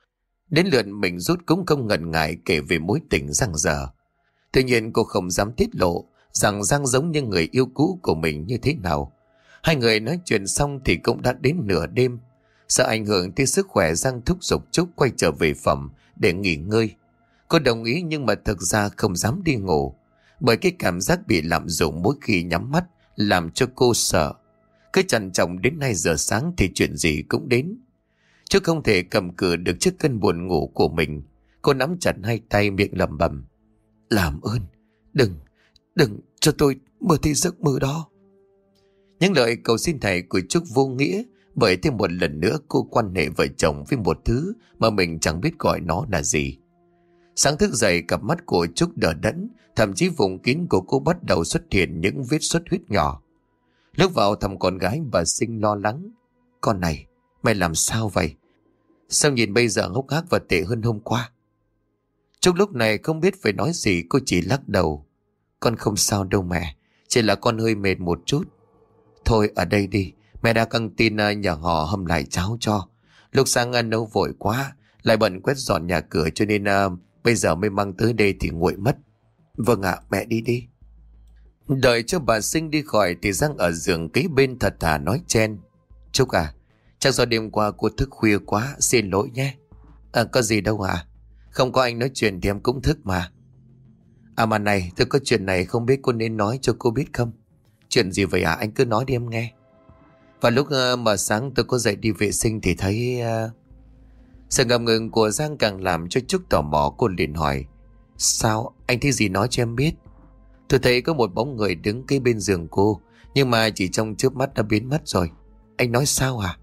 Đến lượt mình rút cũng không ngần ngại kể về mối tình giang dở. Tuy nhiên cô không dám tiết lộ rằng Giang giống như người yêu cũ của mình như thế nào. Hai người nói chuyện xong thì cũng đã đến nửa đêm. Sợ ảnh hưởng tới sức khỏe, Giang thúc giục Trúc quay trở về phòng để nghỉ ngơi. Cô đồng ý nhưng mà thực ra không dám đi ngủ, bởi cái cảm giác bị lạm dụng mỗi khi nhắm mắt làm cho cô sợ. Cứ chằn chọc đến hai giờ sáng thì chuyện gì cũng đến. Trúc không thể cầm cự được trước cơn buồn ngủ của mình. Cô nắm chặt hai tay, miệng lẩm bẩm: làm ơn, đừng, đừng cho tôi mơ thấy giấc mơ đó. Những lời cầu xin thầy của Trúc vô nghĩa, bởi thêm một lần nữa cô quan hệ vợ chồng với một thứ mà mình chẳng biết gọi nó là gì. Sáng thức dậy, cặp mắt của Trúc đờ đẫn, thậm chí vùng kín của cô bắt đầu xuất hiện những vết xuất huyết nhỏ. Lúc vào thăm con gái, bà Sinh lo lắng: con này, mày làm sao vậy? Sao nhìn bây giờ hốc hác và tệ hơn hôm qua? Trúc lúc này không biết phải nói gì, cô chỉ lắc đầu: con không sao đâu mẹ, chỉ là con hơi mệt một chút. Thôi ở đây đi, mẹ đã căng tin nhờ họ hâm lại cháo cho. Lúc sáng ăn nấu vội quá, lại bận quét dọn nhà cửa cho nên uh, bây giờ mới mang tới đây thì nguội mất. Vâng ạ, mẹ đi đi. Đợi cho bà Sinh đi khỏi thì Giang ở giường kế bên thật thà nói chen: Trúc à, chắc do đêm qua cô thức khuya quá, xin lỗi nhé. À, có gì đâu à, không có anh nói chuyện thì em cũng thức mà. À mà này, tôi có chuyện này không biết cô nên nói cho cô biết không? Chuyện gì vậy à, anh cứ nói đi em nghe. Và lúc uh, mà sáng tôi có dậy đi vệ sinh thì thấy... Uh... Sự ngập ngừng của Giang càng làm cho Trúc tò mò. Cô liền hỏi: sao, anh thấy gì nói cho em biết. Tôi thấy có một bóng người đứng kế bên giường cô, nhưng mà chỉ trong chớp mắt đã biến mất rồi. Anh nói sao à?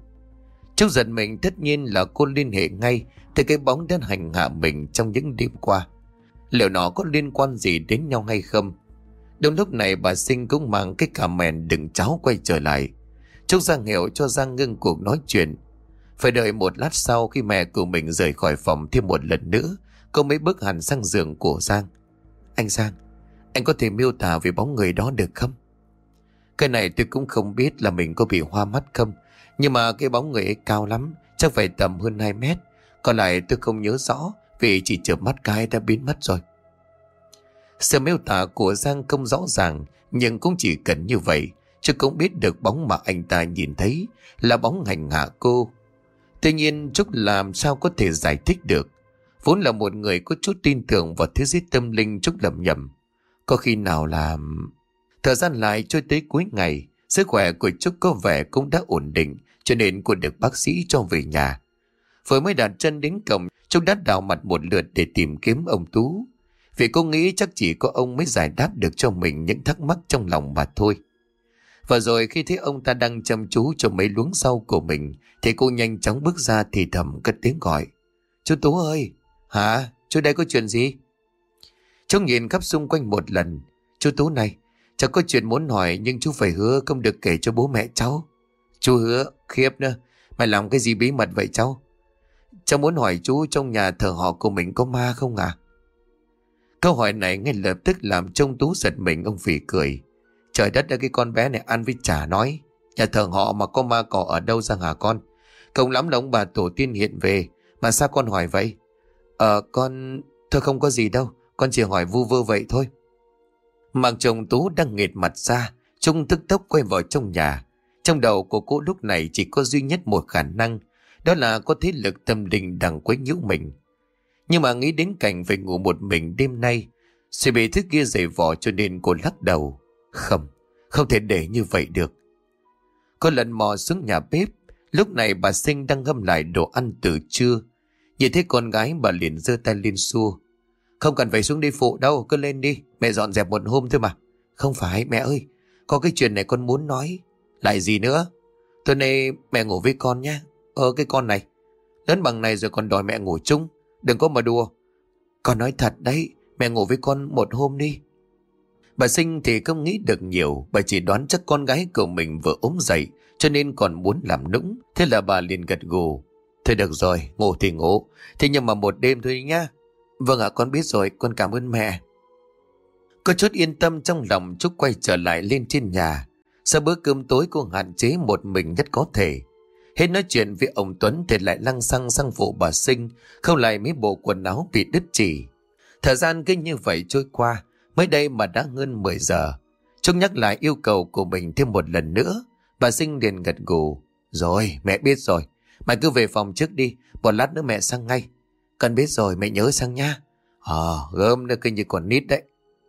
Trúc giật mình, tất nhiên là cô liên hệ ngay tới cái bóng đã hành hạ mình trong những đêm qua. Liệu nó có liên quan gì đến nhau hay không? Đúng lúc này bà Sinh cũng mang cái cà mèn đựng cháo quay trở lại. Trúc Giang hiểu cho Giang ngưng cuộc nói chuyện. Phải đợi một lát sau, khi mẹ của mình rời khỏi phòng thêm một lần nữa, cô mới bước hẳn sang giường của Giang. Anh Giang, anh có thể miêu tả về bóng người đó được không? Cái này tôi cũng không biết là mình có bị hoa mắt không, nhưng mà cái bóng người ấy cao lắm, chắc phải tầm hơn hai mét. Còn lại tôi không nhớ rõ, vì chỉ chợp mắt cái đã biến mất rồi. Sự miêu tả của Giang không rõ ràng, nhưng cũng chỉ cần như vậy, chứ cũng biết được bóng mà anh ta nhìn thấy là bóng hành hạ cô. Tuy nhiên Trúc làm sao có thể giải thích được. Vốn là một người có chút tin tưởng vào thế giới tâm linh, Trúc lầm nhầm. Có khi nào là... Thời gian lại trôi tới cuối ngày, sức khỏe của Trúc có vẻ cũng đã ổn định, cho nên cô được bác sĩ cho về nhà. Vừa mới đặt chân đến cổng, Trúc đã đảo mặt một lượt để tìm kiếm ông Tú, vì cô nghĩ chắc chỉ có ông mới giải đáp được cho mình những thắc mắc trong lòng mà thôi. Và rồi khi thấy ông ta đang chăm chú cho mấy luống rau của mình, thì cô nhanh chóng bước ra thì thầm cất tiếng gọi: Chú Tú ơi! Hả? Chú đây có chuyện gì? Trúc nhìn khắp xung quanh một lần. Chú Tú này, cháu có chuyện muốn hỏi, nhưng chú phải hứa không được kể cho bố mẹ cháu. Chú hứa? Khiếp nữa, mày làm cái gì bí mật vậy cháu? Cháu muốn hỏi chú, trong nhà thờ họ của mình có ma không à? Câu hỏi này ngay lập tức làm trông Tú giật mình. Ông phì cười: Trời đất ơi, cái con bé này ăn với chả nói. Nhà thờ họ mà có ma cỏ ở đâu ra hả con? Không lắm là ông bà tổ tiên hiện về. Mà sao con hỏi vậy? Ờ con... Thôi không có gì đâu, con chỉ hỏi vu vơ vậy thôi. Mặc chồng Tú đang nghệt mặt ra, Trung tức tốc quay vào trong nhà. Trong đầu của cô lúc này chỉ có duy nhất một khả năng, đó là có thế lực tâm linh đang quấy nhiễu mình. Nhưng mà nghĩ đến cảnh phải ngủ một mình đêm nay, sẽ bị thứ kia giày vò, cho nên cô lắc đầu. Không, không thể để như vậy được. Cô lần mò xuống nhà bếp. Lúc này bà Sinh đang ngâm lại đồ ăn từ trưa. Nhìn thấy con gái, bà liền giơ tay lên xua: Không cần phải xuống đi phụ đâu, cứ lên đi, mẹ dọn dẹp một hôm thôi mà. Không phải mẹ ơi, có cái chuyện này con muốn nói. Lại gì nữa? Tối nay mẹ ngủ với con nhé. Ờ cái con này lớn bằng này rồi còn đòi mẹ ngủ chung, đừng có mà đùa. Con nói thật đấy, mẹ ngủ với con một hôm đi. Bà Sinh thì không nghĩ được nhiều, bà chỉ đoán chắc con gái của mình vừa ốm dậy cho nên còn muốn làm nũng. Thế là bà liền gật gù: Thôi được rồi, ngủ thì ngủ, thế nhưng mà một đêm thôi nhá. Vâng ạ, con biết rồi, con cảm ơn mẹ. Có chút yên tâm trong lòng, Trúc quay trở lại lên trên nhà. Sau bữa cơm tối cô hạn chế một mình nhất có thể. Hết nói chuyện với ông Tuấn thì lại lăng xăng sang phụ bà Sinh, không lại mấy bộ quần áo bị đứt chỉ. Thời gian cứ như vậy trôi qua, mới đây mà đã hơn mười giờ. Trúc nhắc lại yêu cầu của mình thêm một lần nữa, Bà Sinh liền gật gù. Rồi, mẹ biết rồi. Mày cứ về phòng trước đi, một lát nữa mẹ sang ngay. Con biết rồi, mẹ nhớ sang nha. Ờ, gớm nữa cứ như còn nít đấy.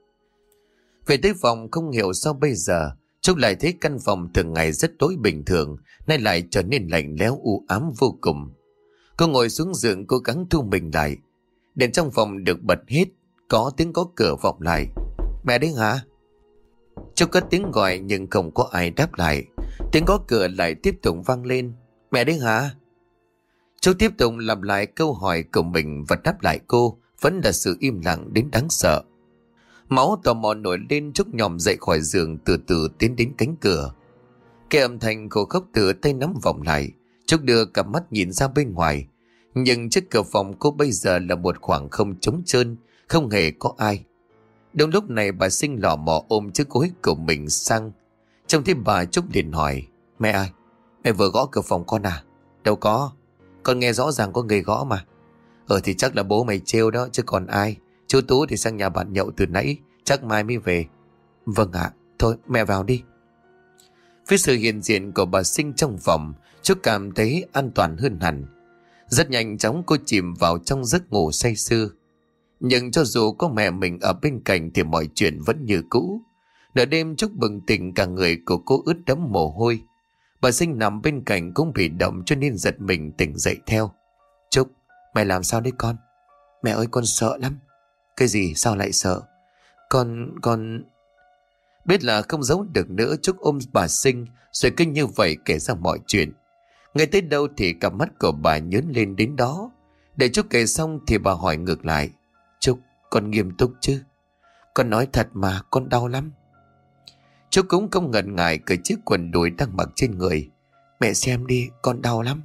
Về tới phòng không hiểu sao bây giờ Trúc lại thấy căn phòng thường ngày rất tối bình thường, nay lại trở nên lạnh lẽo u ám vô cùng. Cô ngồi xuống giường cố gắng thu mình lại. Đèn trong phòng được bật hết, có tiếng có cửa vọng lại. Mẹ đấy hả? Trúc cất tiếng gọi nhưng không có ai đáp lại. Tiếng có cửa lại tiếp tục vang lên. Mẹ đấy hả? Trúc tiếp tục lặp lại câu hỏi của mình và đáp lại cô vẫn là sự im lặng đến đáng sợ. Máu tò mò nổi lên, Trúc nhòm dậy khỏi giường từ từ tiến đến cánh cửa. Cái âm thanh khô khốc từ tay nắm vọng lại. Trúc đưa cặp mắt nhìn ra bên ngoài. Nhưng trước cửa phòng cô bây giờ là một khoảng không trống trơn, không hề có ai. Đúng lúc này bà Sinh lò mò ôm chiếc gối của mình sang. Trông thấy bà, Trúc liền hỏi. Mẹ ơi, mẹ vừa gõ cửa phòng con à? Đâu có, con nghe rõ ràng có người gõ mà. Ờ thì chắc là bố mày trêu đó chứ còn ai. Chú Tú thì sang nhà bạn nhậu từ nãy, chắc mai mới về. Vâng ạ, thôi mẹ vào đi. Với sự hiện diện của bà Sinh trong phòng, Trúc cảm thấy an toàn hơn hẳn. Rất nhanh chóng cô chìm vào trong giấc ngủ say sưa. Nhưng cho dù có mẹ mình ở bên cạnh thì mọi chuyện vẫn như cũ. Nửa đêm Trúc bừng tỉnh, cả người của cô ướt đẫm mồ hôi. Bà Sinh nằm bên cạnh cũng bị động cho nên giật mình tỉnh dậy theo. Trúc, mày làm sao đấy con? Mẹ ơi, con sợ lắm. Cái gì, sao lại sợ? Con, con... Biết là không giấu được nữa, Trúc ôm bà Sinh rồi kinh như vậy kể ra mọi chuyện. Ngay tới đâu thì cặp mắt của bà nhớn lên đến đó. Để Trúc kể xong thì bà hỏi ngược lại. Trúc, con nghiêm túc chứ? Con nói thật mà, con đau lắm. Trúc cũng không ngần ngại cởi chiếc quần đùi đang mặc trên người. Mẹ xem đi, con đau lắm.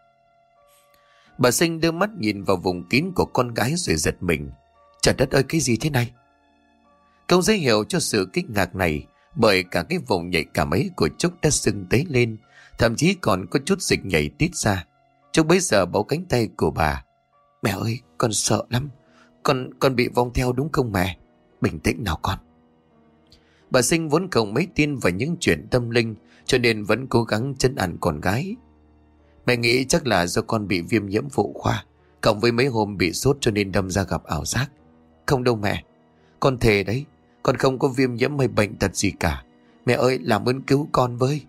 Bà Sinh đưa mắt nhìn vào vùng kín của con gái rồi giật mình. Trời đất ơi, cái gì thế này? Không dễ hiểu cho sự kinh ngạc này, bởi cả cái vùng nhạy cảm ấy của Trúc đã sưng tấy lên, thậm chí còn có chút dịch nhảy tít ra. Trúc bấy giờ bấu cánh tay của bà. Mẹ ơi, con sợ lắm. Con con bị vong theo đúng không mẹ? Bình tĩnh nào con. Bà Sinh vốn không mấy tin vào những chuyện tâm linh, cho nên vẫn cố gắng trấn an con gái. Mẹ nghĩ chắc là do con bị viêm nhiễm phụ khoa, cộng với mấy hôm bị sốt cho nên đâm ra gặp ảo giác. Không đâu mẹ, con thề đấy, con không có viêm nhiễm hay bệnh tật gì cả. Mẹ ơi, làm ơn cứu con với.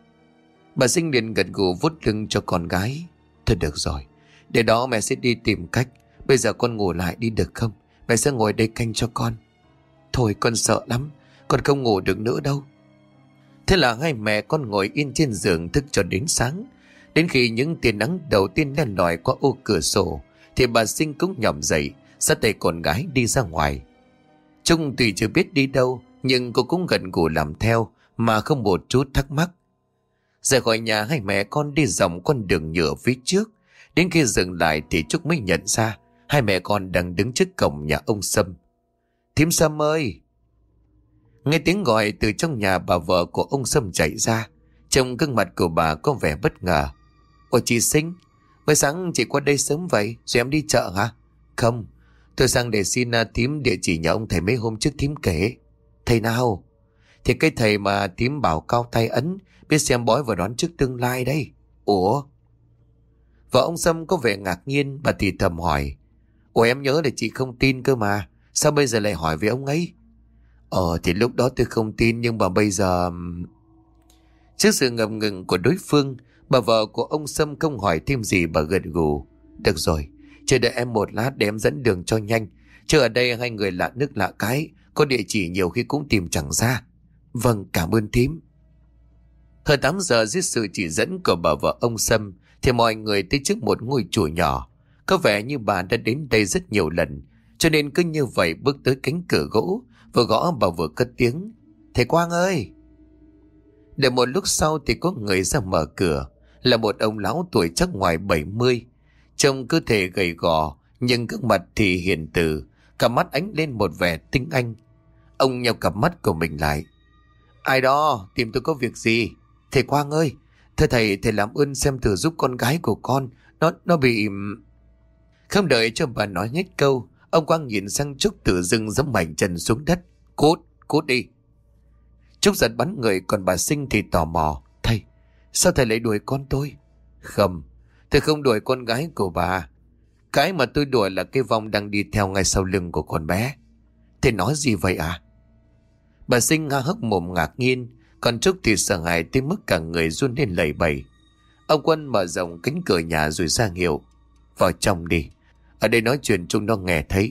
Bà Sinh liền gật gù vuốt lưng cho con gái. Thôi được rồi, để đó mẹ sẽ đi tìm cách. Bây giờ con ngủ lại đi được không? Mẹ sẽ ngồi đây canh cho con. Thôi con sợ lắm, con không ngủ được nữa đâu. Thế là hai mẹ con ngồi yên trên giường thức cho đến sáng. Đến khi những tia nắng đầu tiên len lỏi qua ô cửa sổ thì bà Sinh cũng nhòm dậy, xách tay con gái đi ra ngoài. Trung tuy chưa biết đi đâu, nhưng cô cũng gần gù làm theo mà không một chút thắc mắc. Rời khỏi nhà, hai mẹ con đi dòng con đường nhựa phía trước. Đến khi dừng lại thì Trúc mới nhận ra hai mẹ con đang đứng trước cổng nhà ông Sâm. Thím Sâm ơi! Nghe tiếng gọi từ trong nhà, bà vợ của ông Sâm chạy ra. Trông gương mặt của bà có vẻ bất ngờ. Ôi chị Sinh, mới sáng chị qua đây sớm vậy, rồi em đi chợ hả? Không, tôi sang để xin uh, thím địa chỉ nhà ông thầy mấy hôm trước thím kể. Thầy nào? Thì cái thầy mà thím bảo cao tay ấn, biết xem bói và đoán trước tương lai đây. Ủa? Vợ ông Sâm có vẻ ngạc nhiên, bà thì thầm hỏi. Ủa em nhớ là chị không tin cơ mà, sao bây giờ lại hỏi về ông ấy? Ờ thì lúc đó tôi không tin, nhưng mà bây giờ... Trước sự ngập ngừng của đối phương, bà vợ của ông Sâm không hỏi thêm gì, bà gật gù. Được rồi, chờ đợi em một lát để em dẫn đường cho nhanh. Chứ ở đây hai người lạ nước lạ cái, có địa chỉ nhiều khi cũng tìm chẳng ra. Vâng, cảm ơn thím. Hơn tám giờ dưới sự chỉ dẫn của bà vợ ông Sâm thì mọi người tới trước một ngôi chùa nhỏ. Có vẻ như bà đã đến đây rất nhiều lần, cho nên cứ như vậy bước tới cánh cửa gỗ, vừa gõ bà vừa cất tiếng. Thầy Quang ơi! Để một lúc sau thì có người ra mở cửa, là một ông lão tuổi chắc ngoài bảy mươi. Trông cơ thể gầy gò nhưng gương mặt thì hiền từ, cả mắt ánh lên một vẻ tinh anh. Ông nheo cặp mắt của mình lại. Ai đó, tìm tôi có việc gì? Thầy Quang ơi, thưa thầy, thầy làm ơn xem thử giúp con gái của con. Nó, nó bị... Không đợi cho bà nói hết câu, ông Quang nhìn sang Trúc tự dưng giẫm mạnh chân xuống đất. Cút, cút đi. Trúc giật bắn người, còn bà Sinh thì tò mò. Thầy, Sao thầy lại đuổi con tôi? Không, tôi không đuổi con gái của bà. Cái mà tôi đuổi là cái vong đang đi theo ngay sau lưng của con bé. Thầy nói gì vậy à? Bà Sinh há hốc mồm ngạc nhiên, còn Trúc thì sợ hãi tới mức cả người run lên lẩy bẩy. Ông Quân mở rộng cánh cửa nhà rồi ra hiệu: vào trong đi, ở đây nói chuyện chúng nó nghe thấy.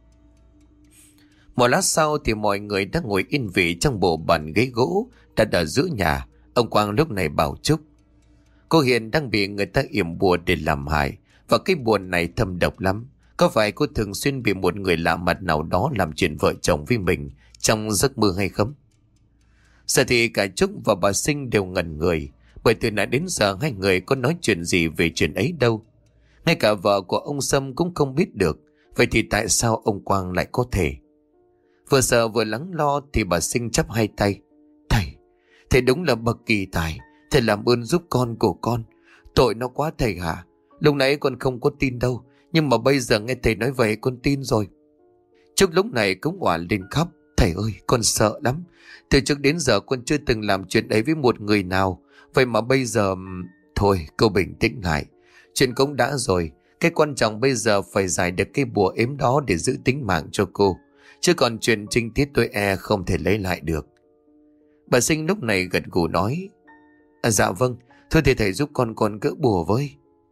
Một lát sau thì mọi người đã ngồi yên vị trong bộ bàn ghế gỗ đặt ở giữa nhà. Ông Quang lúc này bảo Trúc: cô Hiền đang bị người ta yểm bùa để làm hại, và cái bùa này thâm độc lắm. Có phải cô thường xuyên bị một người lạ mặt nào đó làm chuyện vợ chồng với mình trong giấc mơ hay không? Giờ thì cả Trúc và bà Sinh đều ngẩn người, bởi từ nãy đến giờ hai người có nói chuyện gì về chuyện ấy đâu. Ngay cả vợ của ông Sâm cũng không biết được. Vậy thì tại sao ông Quang lại có thể? Vừa sợ vừa lắng lo thì bà Sinh chắp hai tay: thầy, thầy đúng là bậc kỳ tài. Thầy làm ơn giúp con của con. Tội nó quá thầy hả? Lúc nãy con không có tin đâu, nhưng mà bây giờ nghe thầy nói vậy con tin rồi. Trúc lúc này cũng òa lên khóc: thầy ơi, con sợ lắm. Từ trước đến giờ con chưa từng làm chuyện ấy với một người nào. Vậy mà bây giờ... Thôi, cô bình tĩnh lại. Chuyện cũng đã rồi. Cái quan trọng bây giờ phải giải được cái bùa ếm đó để giữ tính mạng cho cô. Chứ còn chuyện trinh tiết tôi e không thể lấy lại được. Bà Sinh lúc này gật gù nói: à, dạ vâng, thôi thì thầy giúp con con gỡ bùa với.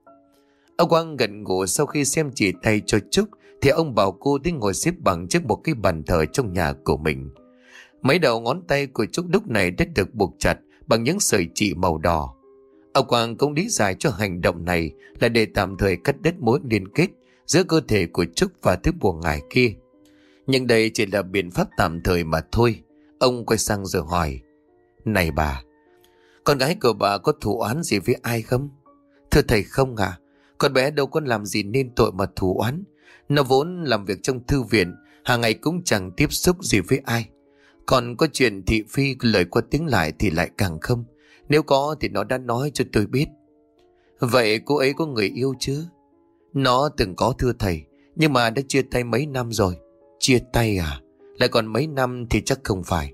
Ông Quang gật gù. Sau khi xem chỉ tay cho Trúc thì ông bảo cô đi ngồi xếp bằng trước một cái bàn thờ trong nhà của mình. Mấy đầu ngón tay của Trúc lúc này đã được buộc chặt bằng những sợi chỉ màu đỏ. Ông Quang cũng lý giải cho hành động này là để tạm thời cắt đứt mối liên kết giữa cơ thể của Trúc và thứ bùa ngải kia. Nhưng đây chỉ là biện pháp tạm thời mà thôi. Ông quay sang rồi hỏi: này bà, con gái của bà có thù oán gì với ai không? Thưa thầy không à, con bé đâu có làm gì nên tội mà thù oán. Nó vốn làm việc trong thư viện, hàng ngày cũng chẳng tiếp xúc gì với ai. Còn có chuyện thị phi lời qua tiếng lại thì lại càng không. Nếu có thì nó đã nói cho tôi biết. Vậy cô ấy có người yêu chứ? Nó từng có thưa thầy, nhưng mà đã chia tay mấy năm rồi. Chia tay à? Lại còn mấy năm thì chắc không phải.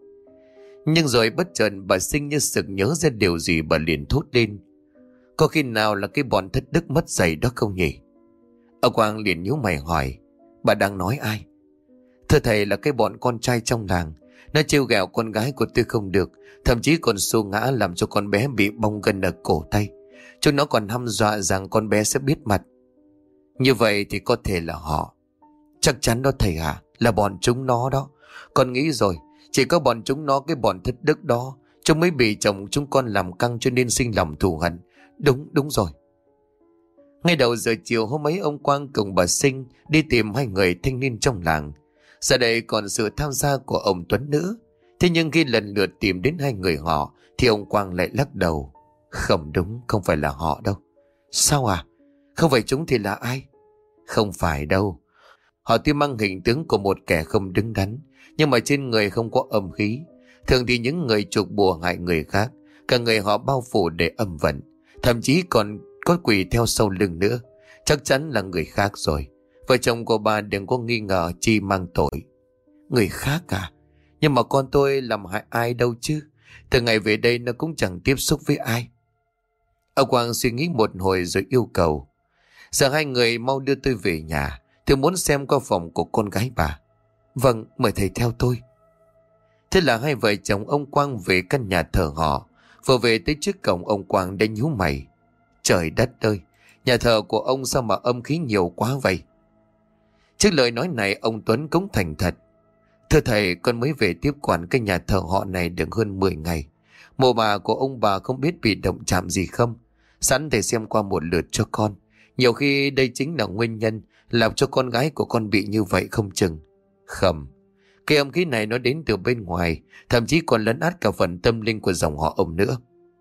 Nhưng rồi bất chợt bà Sinh như sực nhớ ra điều gì, bà liền thốt lên: có khi nào là cái bọn thất đức mất dạy đó không nhỉ? Ông Quang liền nhíu mày hỏi: bà đang nói ai? Thưa thầy, là cái bọn con trai trong làng. Nó trêu ghẹo con gái của tôi không được, thậm chí còn xô ngã làm cho con bé bị bong gân ở cổ tay. Chúng nó còn hăm dọa rằng con bé sẽ biết mặt. Như vậy thì có thể là họ. Chắc chắn đó thầy hả? Là bọn chúng nó đó. Con nghĩ rồi, chỉ có bọn chúng nó, cái bọn thất đức đó, chúng mới bị chồng chúng con làm căng cho nên sinh lòng thù hận. Đúng, đúng rồi. Ngay đầu giờ chiều hôm ấy, ông Quang cùng bà Sinh đi tìm hai người thanh niên trong làng. Giờ đây còn sự tham gia của ông Tuấn nữa. Thế nhưng khi lần lượt tìm đến hai người họ thì ông Quang lại lắc đầu: không đúng, không phải là họ đâu. Sao à? Không phải chúng thì là ai? Không phải đâu. Họ tuy mang hình tướng của một kẻ không đứng đắn, nhưng mà trên người không có âm khí. Thường thì những người chuộc bùa hại người khác, cả người họ bao phủ để âm vận, thậm chí còn có quỷ theo sau lưng nữa. Chắc chắn là người khác rồi. Vợ chồng của bà đừng có nghi ngờ chi mang tội. Người khác à? Nhưng mà con tôi làm hại ai đâu chứ? Từ ngày về đây nó cũng chẳng tiếp xúc với ai. Ông Quang suy nghĩ một hồi rồi yêu cầu: giờ hai người mau đưa tôi về nhà. Tôi muốn xem qua phòng của con gái bà. Vâng, mời thầy theo tôi. Thế là hai vợ chồng ông Quang về căn nhà thờ họ. Vừa về tới trước cổng, ông Quang đã nhíu mày: trời đất ơi, nhà thờ của ông sao mà âm khí nhiều quá vậy? Trước lời nói này, ông Tuấn cũng thành thật: thưa thầy, con mới về tiếp quản cái nhà thờ họ này được hơn mười ngày. Mộ bà của ông bà không biết bị động chạm gì không. Sẵn thầy xem qua một lượt cho con. Nhiều khi đây chính là nguyên nhân làm cho con gái của con bị như vậy không chừng. Không, cái âm khí này nó đến từ bên ngoài, thậm chí còn lấn át cả phần tâm linh của dòng họ ông nữa.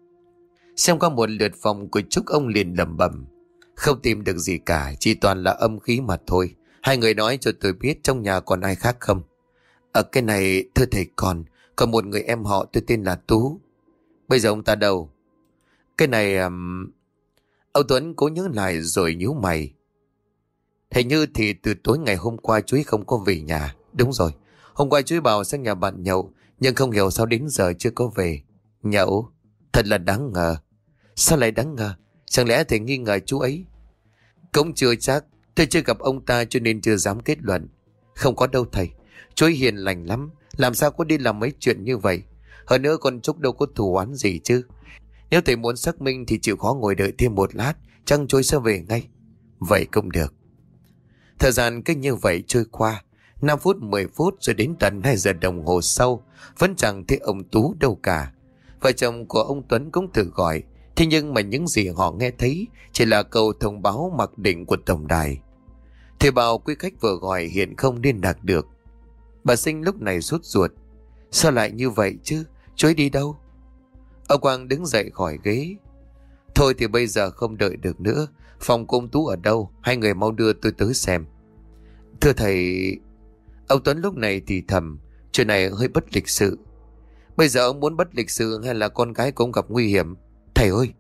Xem qua một lượt phòng của Trúc, ông liền lẩm bẩm: không tìm được gì cả, chỉ toàn là âm khí mà thôi. Hai người nói cho tôi biết trong nhà còn ai khác không? Ở cái này thưa thầy, còn Còn một người em họ, tôi tên là Tú. Bây giờ ông ta đâu? Cái này um... Ông Tuấn cố nhớ lại rồi nhíu mày: hình như thì từ tối ngày hôm qua chú ấy không có về nhà. Đúng rồi, hôm qua chú ấy bảo sang nhà bạn nhậu, nhưng không hiểu sao đến giờ chưa có về. Nhậu? Thật là đáng ngờ. Sao lại đáng ngờ? Chẳng lẽ thầy nghi ngờ chú ấy? Cũng chưa chắc. Tôi chưa gặp ông ta cho nên chưa dám kết luận. Không có đâu thầy. Chú ấy hiền lành lắm. Làm sao có đi làm mấy chuyện như vậy? Hơn nữa con Trúc đâu có thù oán gì chứ. Nếu thầy muốn xác minh thì chịu khó ngồi đợi thêm một lát. Chăng chú ấy sẽ về ngay. Vậy cũng được. Thời gian cứ như vậy trôi qua. Năm phút mười phút rồi đến tận hai giờ đồng hồ sau. Vẫn chẳng thấy ông Tú đâu cả. Vợ chồng của ông Tuấn cũng thử gọi. Thế nhưng mà những gì họ nghe thấy chỉ là câu thông báo mặc định của tổng đài. Thầy bảo quý khách vừa gọi hiện không liên lạc được. Bà Sinh lúc này sốt ruột. Sao lại như vậy chứ? Chú ấy đi đâu? Ông Quang đứng dậy khỏi ghế. Thôi thì bây giờ không đợi được nữa. Phòng của ông Tú ở đâu? Hai người mau đưa tôi tới xem. Thưa thầy... Ông Tuấn lúc này thì thầm. Chuyện này hơi bất lịch sự. Bây giờ ông muốn bất lịch sự hay là con gái của ông gặp nguy hiểm? Thầy ơi!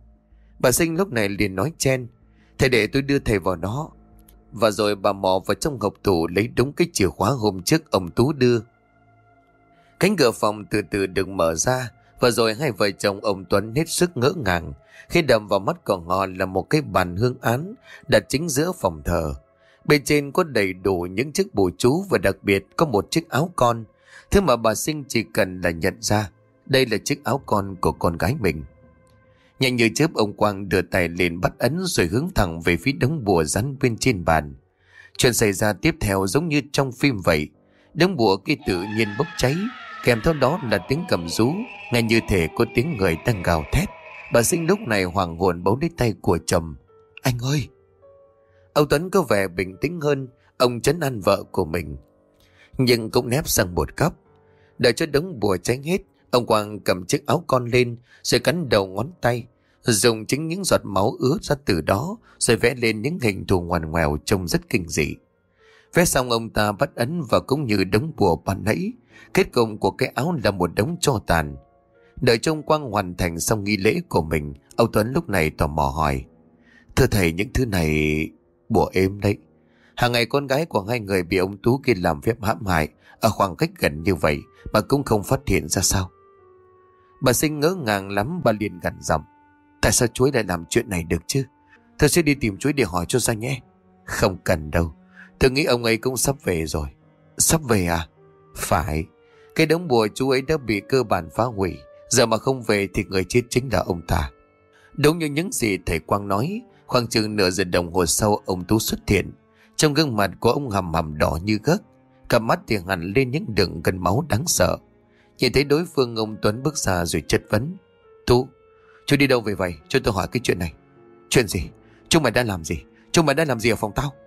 Bà Sinh lúc này liền nói chen. Thầy để tôi đưa thầy vào đó. Và rồi bà mò vào trong hộp tủ lấy đúng cái chìa khóa hôm trước ông Tú đưa. Cánh cửa phòng từ từ được mở ra. Và rồi hai vợ chồng ông Tuấn hết sức ngỡ ngàng khi đập vào mắt của họ là một cái bàn hương án đặt chính giữa phòng thờ. Bên trên có đầy đủ những chiếc bùa chú và đặc biệt có một chiếc áo con. Thứ mà bà Sinh chỉ cần là nhận ra đây là chiếc áo con của con gái mình. Nhanh như chớp ông Quang đưa tay lên bắt ấn rồi hướng thẳng về phía đống bùa rắn bên trên bàn. Chuyện xảy ra tiếp theo giống như trong phim vậy. Đống bùa kia tự nhiên bốc cháy, kèm theo đó là tiếng cầm rú, nghe như thể có tiếng người đang gào thét. Bà Sinh lúc này hoàng hồn bấu lấy tay của chồng. Anh ơi! Ông Tuấn có vẻ bình tĩnh hơn. Ông trấn an vợ của mình, nhưng cũng nép sang một góc. Đợi cho đống bùa cháy hết, ông Quang cầm chiếc áo con lên rồi cắn đầu ngón tay, dùng chính những giọt máu ứa ra từ đó rồi vẽ lên những hình thù ngoằn ngoèo trông rất kinh dị. Vẽ xong ông ta bắt ấn và cũng như đống bùa ban nãy, kết cục của cái áo là một đống tro tàn. Đợi cho ông Quang hoàn thành xong nghi lễ của mình, ông Tuấn lúc này tò mò hỏi. Thưa thầy, những thứ này bùa êm đấy. Hàng ngày con gái của hai người bị ông Tú kia làm phép hãm hại ở khoảng cách gần như vậy mà cũng không phát hiện ra sao? Bà Sinh ngỡ ngàng lắm, bà liền gằn giọng. Tại sao chú ấy lại làm chuyện này được chứ? Tôi sẽ đi tìm chú ấy để hỏi cho ra nhé. Không cần đâu. Tôi nghĩ ông ấy cũng sắp về rồi. Sắp về à? Phải. Cái đống bùa chú ấy đã bị cơ bản phá hủy. Giờ mà không về thì người chết chính là ông ta. Đúng như những gì thầy Quang nói, khoảng chừng nửa giờ đồng hồ sau ông Tú xuất hiện. Trong gương mặt của ông hầm hầm đỏ như gấc, cặp mắt thì hằn lên những đường gân máu đáng sợ. Nhìn thấy đối phương, ông Tuấn bước ra rồi chất vấn. Tú, chú đi đâu về vậy? Cho tôi hỏi cái chuyện này. Chuyện gì? Chúng mày đã làm gì? Chúng mày đã làm gì ở phòng tao?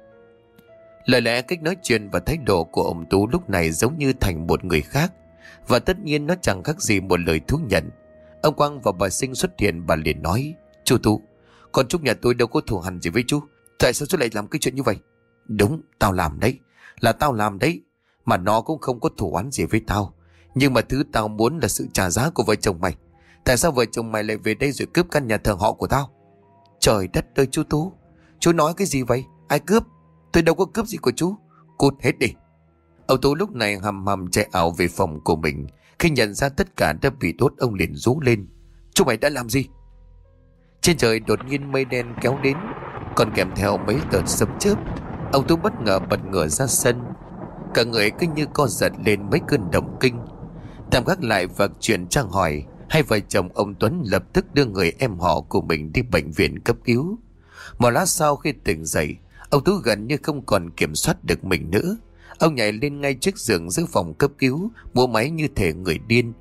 Lời lẽ, cách nói chuyện và thái độ của ông Tú lúc này giống như thành một người khác. Và tất nhiên nó chẳng khác gì một lời thú nhận. Ông Quang và bà Sinh xuất hiện, bà liền nói. Chú Tú, con Trúc nhà tôi đâu có thù hằn gì với chú. Tại sao chú lại làm cái chuyện như vậy? Đúng, tao làm đấy. Là tao làm đấy. Mà nó cũng không có thù oán gì với tao. Nhưng mà thứ tao muốn là sự trả giá của vợ chồng mày. Tại sao vợ chồng mày lại về đây rồi cướp căn nhà thờ họ của tao? Trời đất ơi chú Tú, chú nói cái gì vậy? Ai cướp? Tôi đâu có cướp gì của chú. Cút hết đi. Ông Tú lúc này hầm hầm chạy ảo về phòng của mình. Khi nhận ra tất cả đã bị đốt, ông liền rú lên. Chú mày đã làm gì? Trên trời đột nhiên mây đen kéo đến, còn kèm theo mấy đợt sấm chớp. Ông Tú bất ngờ bật ngửa ra sân. Cả người cứ như co giật lên mấy cơn động kinh. Tạm gác lại vật chuyện trang hỏi, hai vợ chồng ông Tuấn lập tức đưa người em họ của mình đi bệnh viện cấp cứu. Một lát sau khi tỉnh dậy, ông Tú gần như không còn kiểm soát được mình nữa. Ông nhảy lên ngay trước giường giữa phòng cấp cứu, múa máy như thể người điên.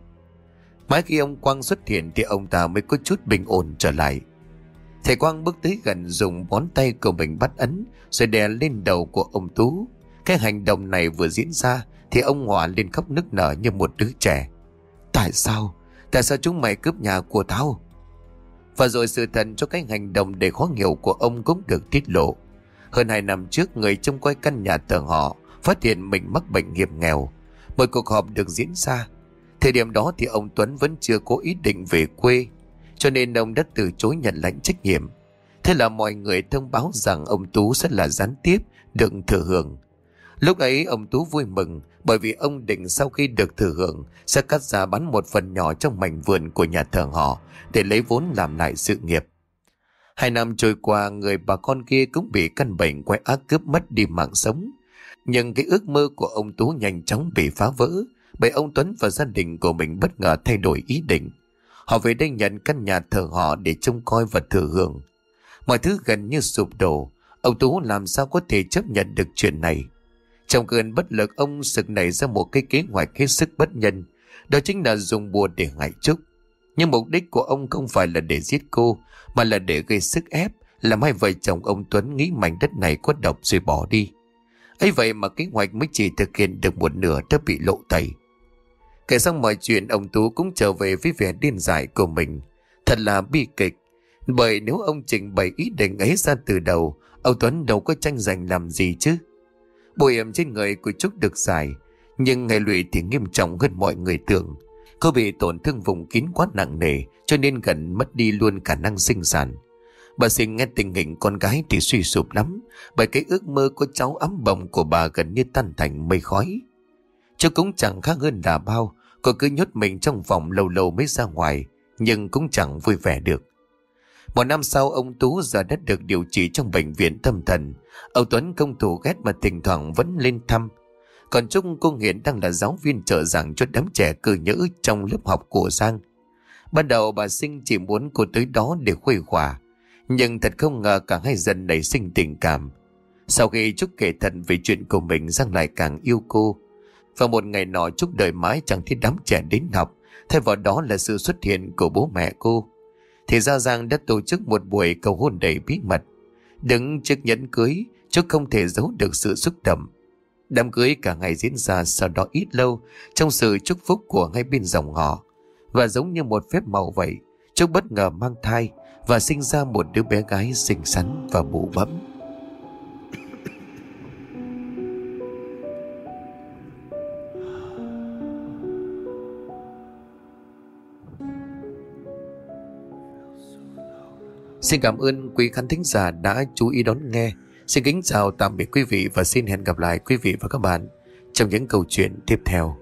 Mãi khi ông Quang xuất hiện thì ông ta mới có chút bình ổn trở lại. Thầy Quang bước tới gần, dùng ngón tay của mình bắt ấn rồi đè lên đầu của ông Tú. Cái hành động này vừa diễn ra thì ông Hòa lên khóc nức nở như một đứa trẻ. Tại sao? Tại sao chúng mày cướp nhà của tao? Và rồi sự thật cho cái hành động đầy khó hiểu của ông cũng được tiết lộ. Hơn hai năm trước, người trông coi căn nhà thờ họ phát hiện mình mắc bệnh hiểm nghèo. Một cuộc họp được diễn ra. Thời điểm đó thì ông Tuấn vẫn chưa có ý định về quê, cho nên ông đã từ chối nhận lãnh trách nhiệm. Thế là mọi người thông báo rằng ông Tú sẽ là gián tiếp được thừa hưởng. Lúc ấy ông Tú vui mừng bởi vì ông định sau khi được thừa hưởng sẽ cắt ra bán một phần nhỏ trong mảnh vườn của nhà thờ họ để lấy vốn làm lại sự nghiệp. Hai năm trôi qua, người bà con kia cũng bị căn bệnh quái ác cướp mất đi mạng sống. Nhưng cái ước mơ của ông Tú nhanh chóng bị phá vỡ bởi ông Tuấn và gia đình của mình bất ngờ thay đổi ý định. Họ về đây nhận căn nhà thờ họ để trông coi và thừa hưởng. Mọi thứ gần như sụp đổ. Ông Tú làm sao có thể chấp nhận được chuyện này? Trong cơn bất lực, ông sực nảy ra một cái kế hoạch hết sức bất nhân. Đó chính là dùng bùa để hại Trúc. Nhưng mục đích của ông không phải là để giết cô, mà là để gây sức ép, làm hai vợ chồng ông Tuấn nghĩ mảnh đất này có độc rồi bỏ đi. Ấy vậy mà kế hoạch mới chỉ thực hiện được một nửa đã bị lộ tẩy. Kể xong mọi chuyện, ông Tú cũng trở về với vẻ điên dại của mình. Thật là bi kịch. Bởi nếu ông trình bày ý định ấy ra từ đầu, ông Tuấn đâu có tranh giành làm gì chứ. Bụi ẩm trên người của Trúc được giải, nhưng hệ lụy thì nghiêm trọng hơn mọi người tưởng. Cô bị tổn thương vùng kín quá nặng nề, cho nên gần mất đi luôn khả năng sinh sản. Bà Sinh nghe tình hình con gái thì suy sụp lắm, bởi cái ước mơ có cháu ấm bồng của bà gần như tan thành mây khói. Chứ cũng chẳng khác hơn là bao, cô cứ nhốt mình trong phòng lâu lâu mới ra ngoài, nhưng cũng chẳng vui vẻ được. Một năm sau, ông Tú giờ đã được điều trị trong bệnh viện tâm thần. Ông Tuấn không thù ghét mà thỉnh thoảng vẫn lên thăm. Còn Trúc, cô hiện đang là giáo viên trợ giảng cho đám trẻ cơ nhỡ trong lớp học của Giang. Ban đầu bà Sinh chỉ muốn cô tới đó để khuây khỏa, nhưng thật không ngờ cả hai dần nảy sinh tình cảm. Sau khi Trúc kể thật về chuyện của mình, Giang lại càng yêu cô. Và một ngày nọ, Trúc đợi mãi chẳng thấy đám trẻ đến học, thay vào đó là sự xuất hiện của bố mẹ cô. Thì ra Giang đã tổ chức một buổi cầu hôn đầy bí mật. Đứng trước nhẫn cưới, Trúc không thể giấu được sự xúc động. Đám cưới cả ngày diễn ra sau đó ít lâu trong sự chúc phúc của hai bên dòng họ. Và giống như một phép màu vậy, Trúc bất ngờ mang thai và sinh ra một đứa bé gái xinh xắn và bụ bẫm. Xin cảm ơn quý khán thính giả đã chú ý đón nghe. Xin kính chào tạm biệt quý vị và xin hẹn gặp lại quý vị và các bạn trong những câu chuyện tiếp theo.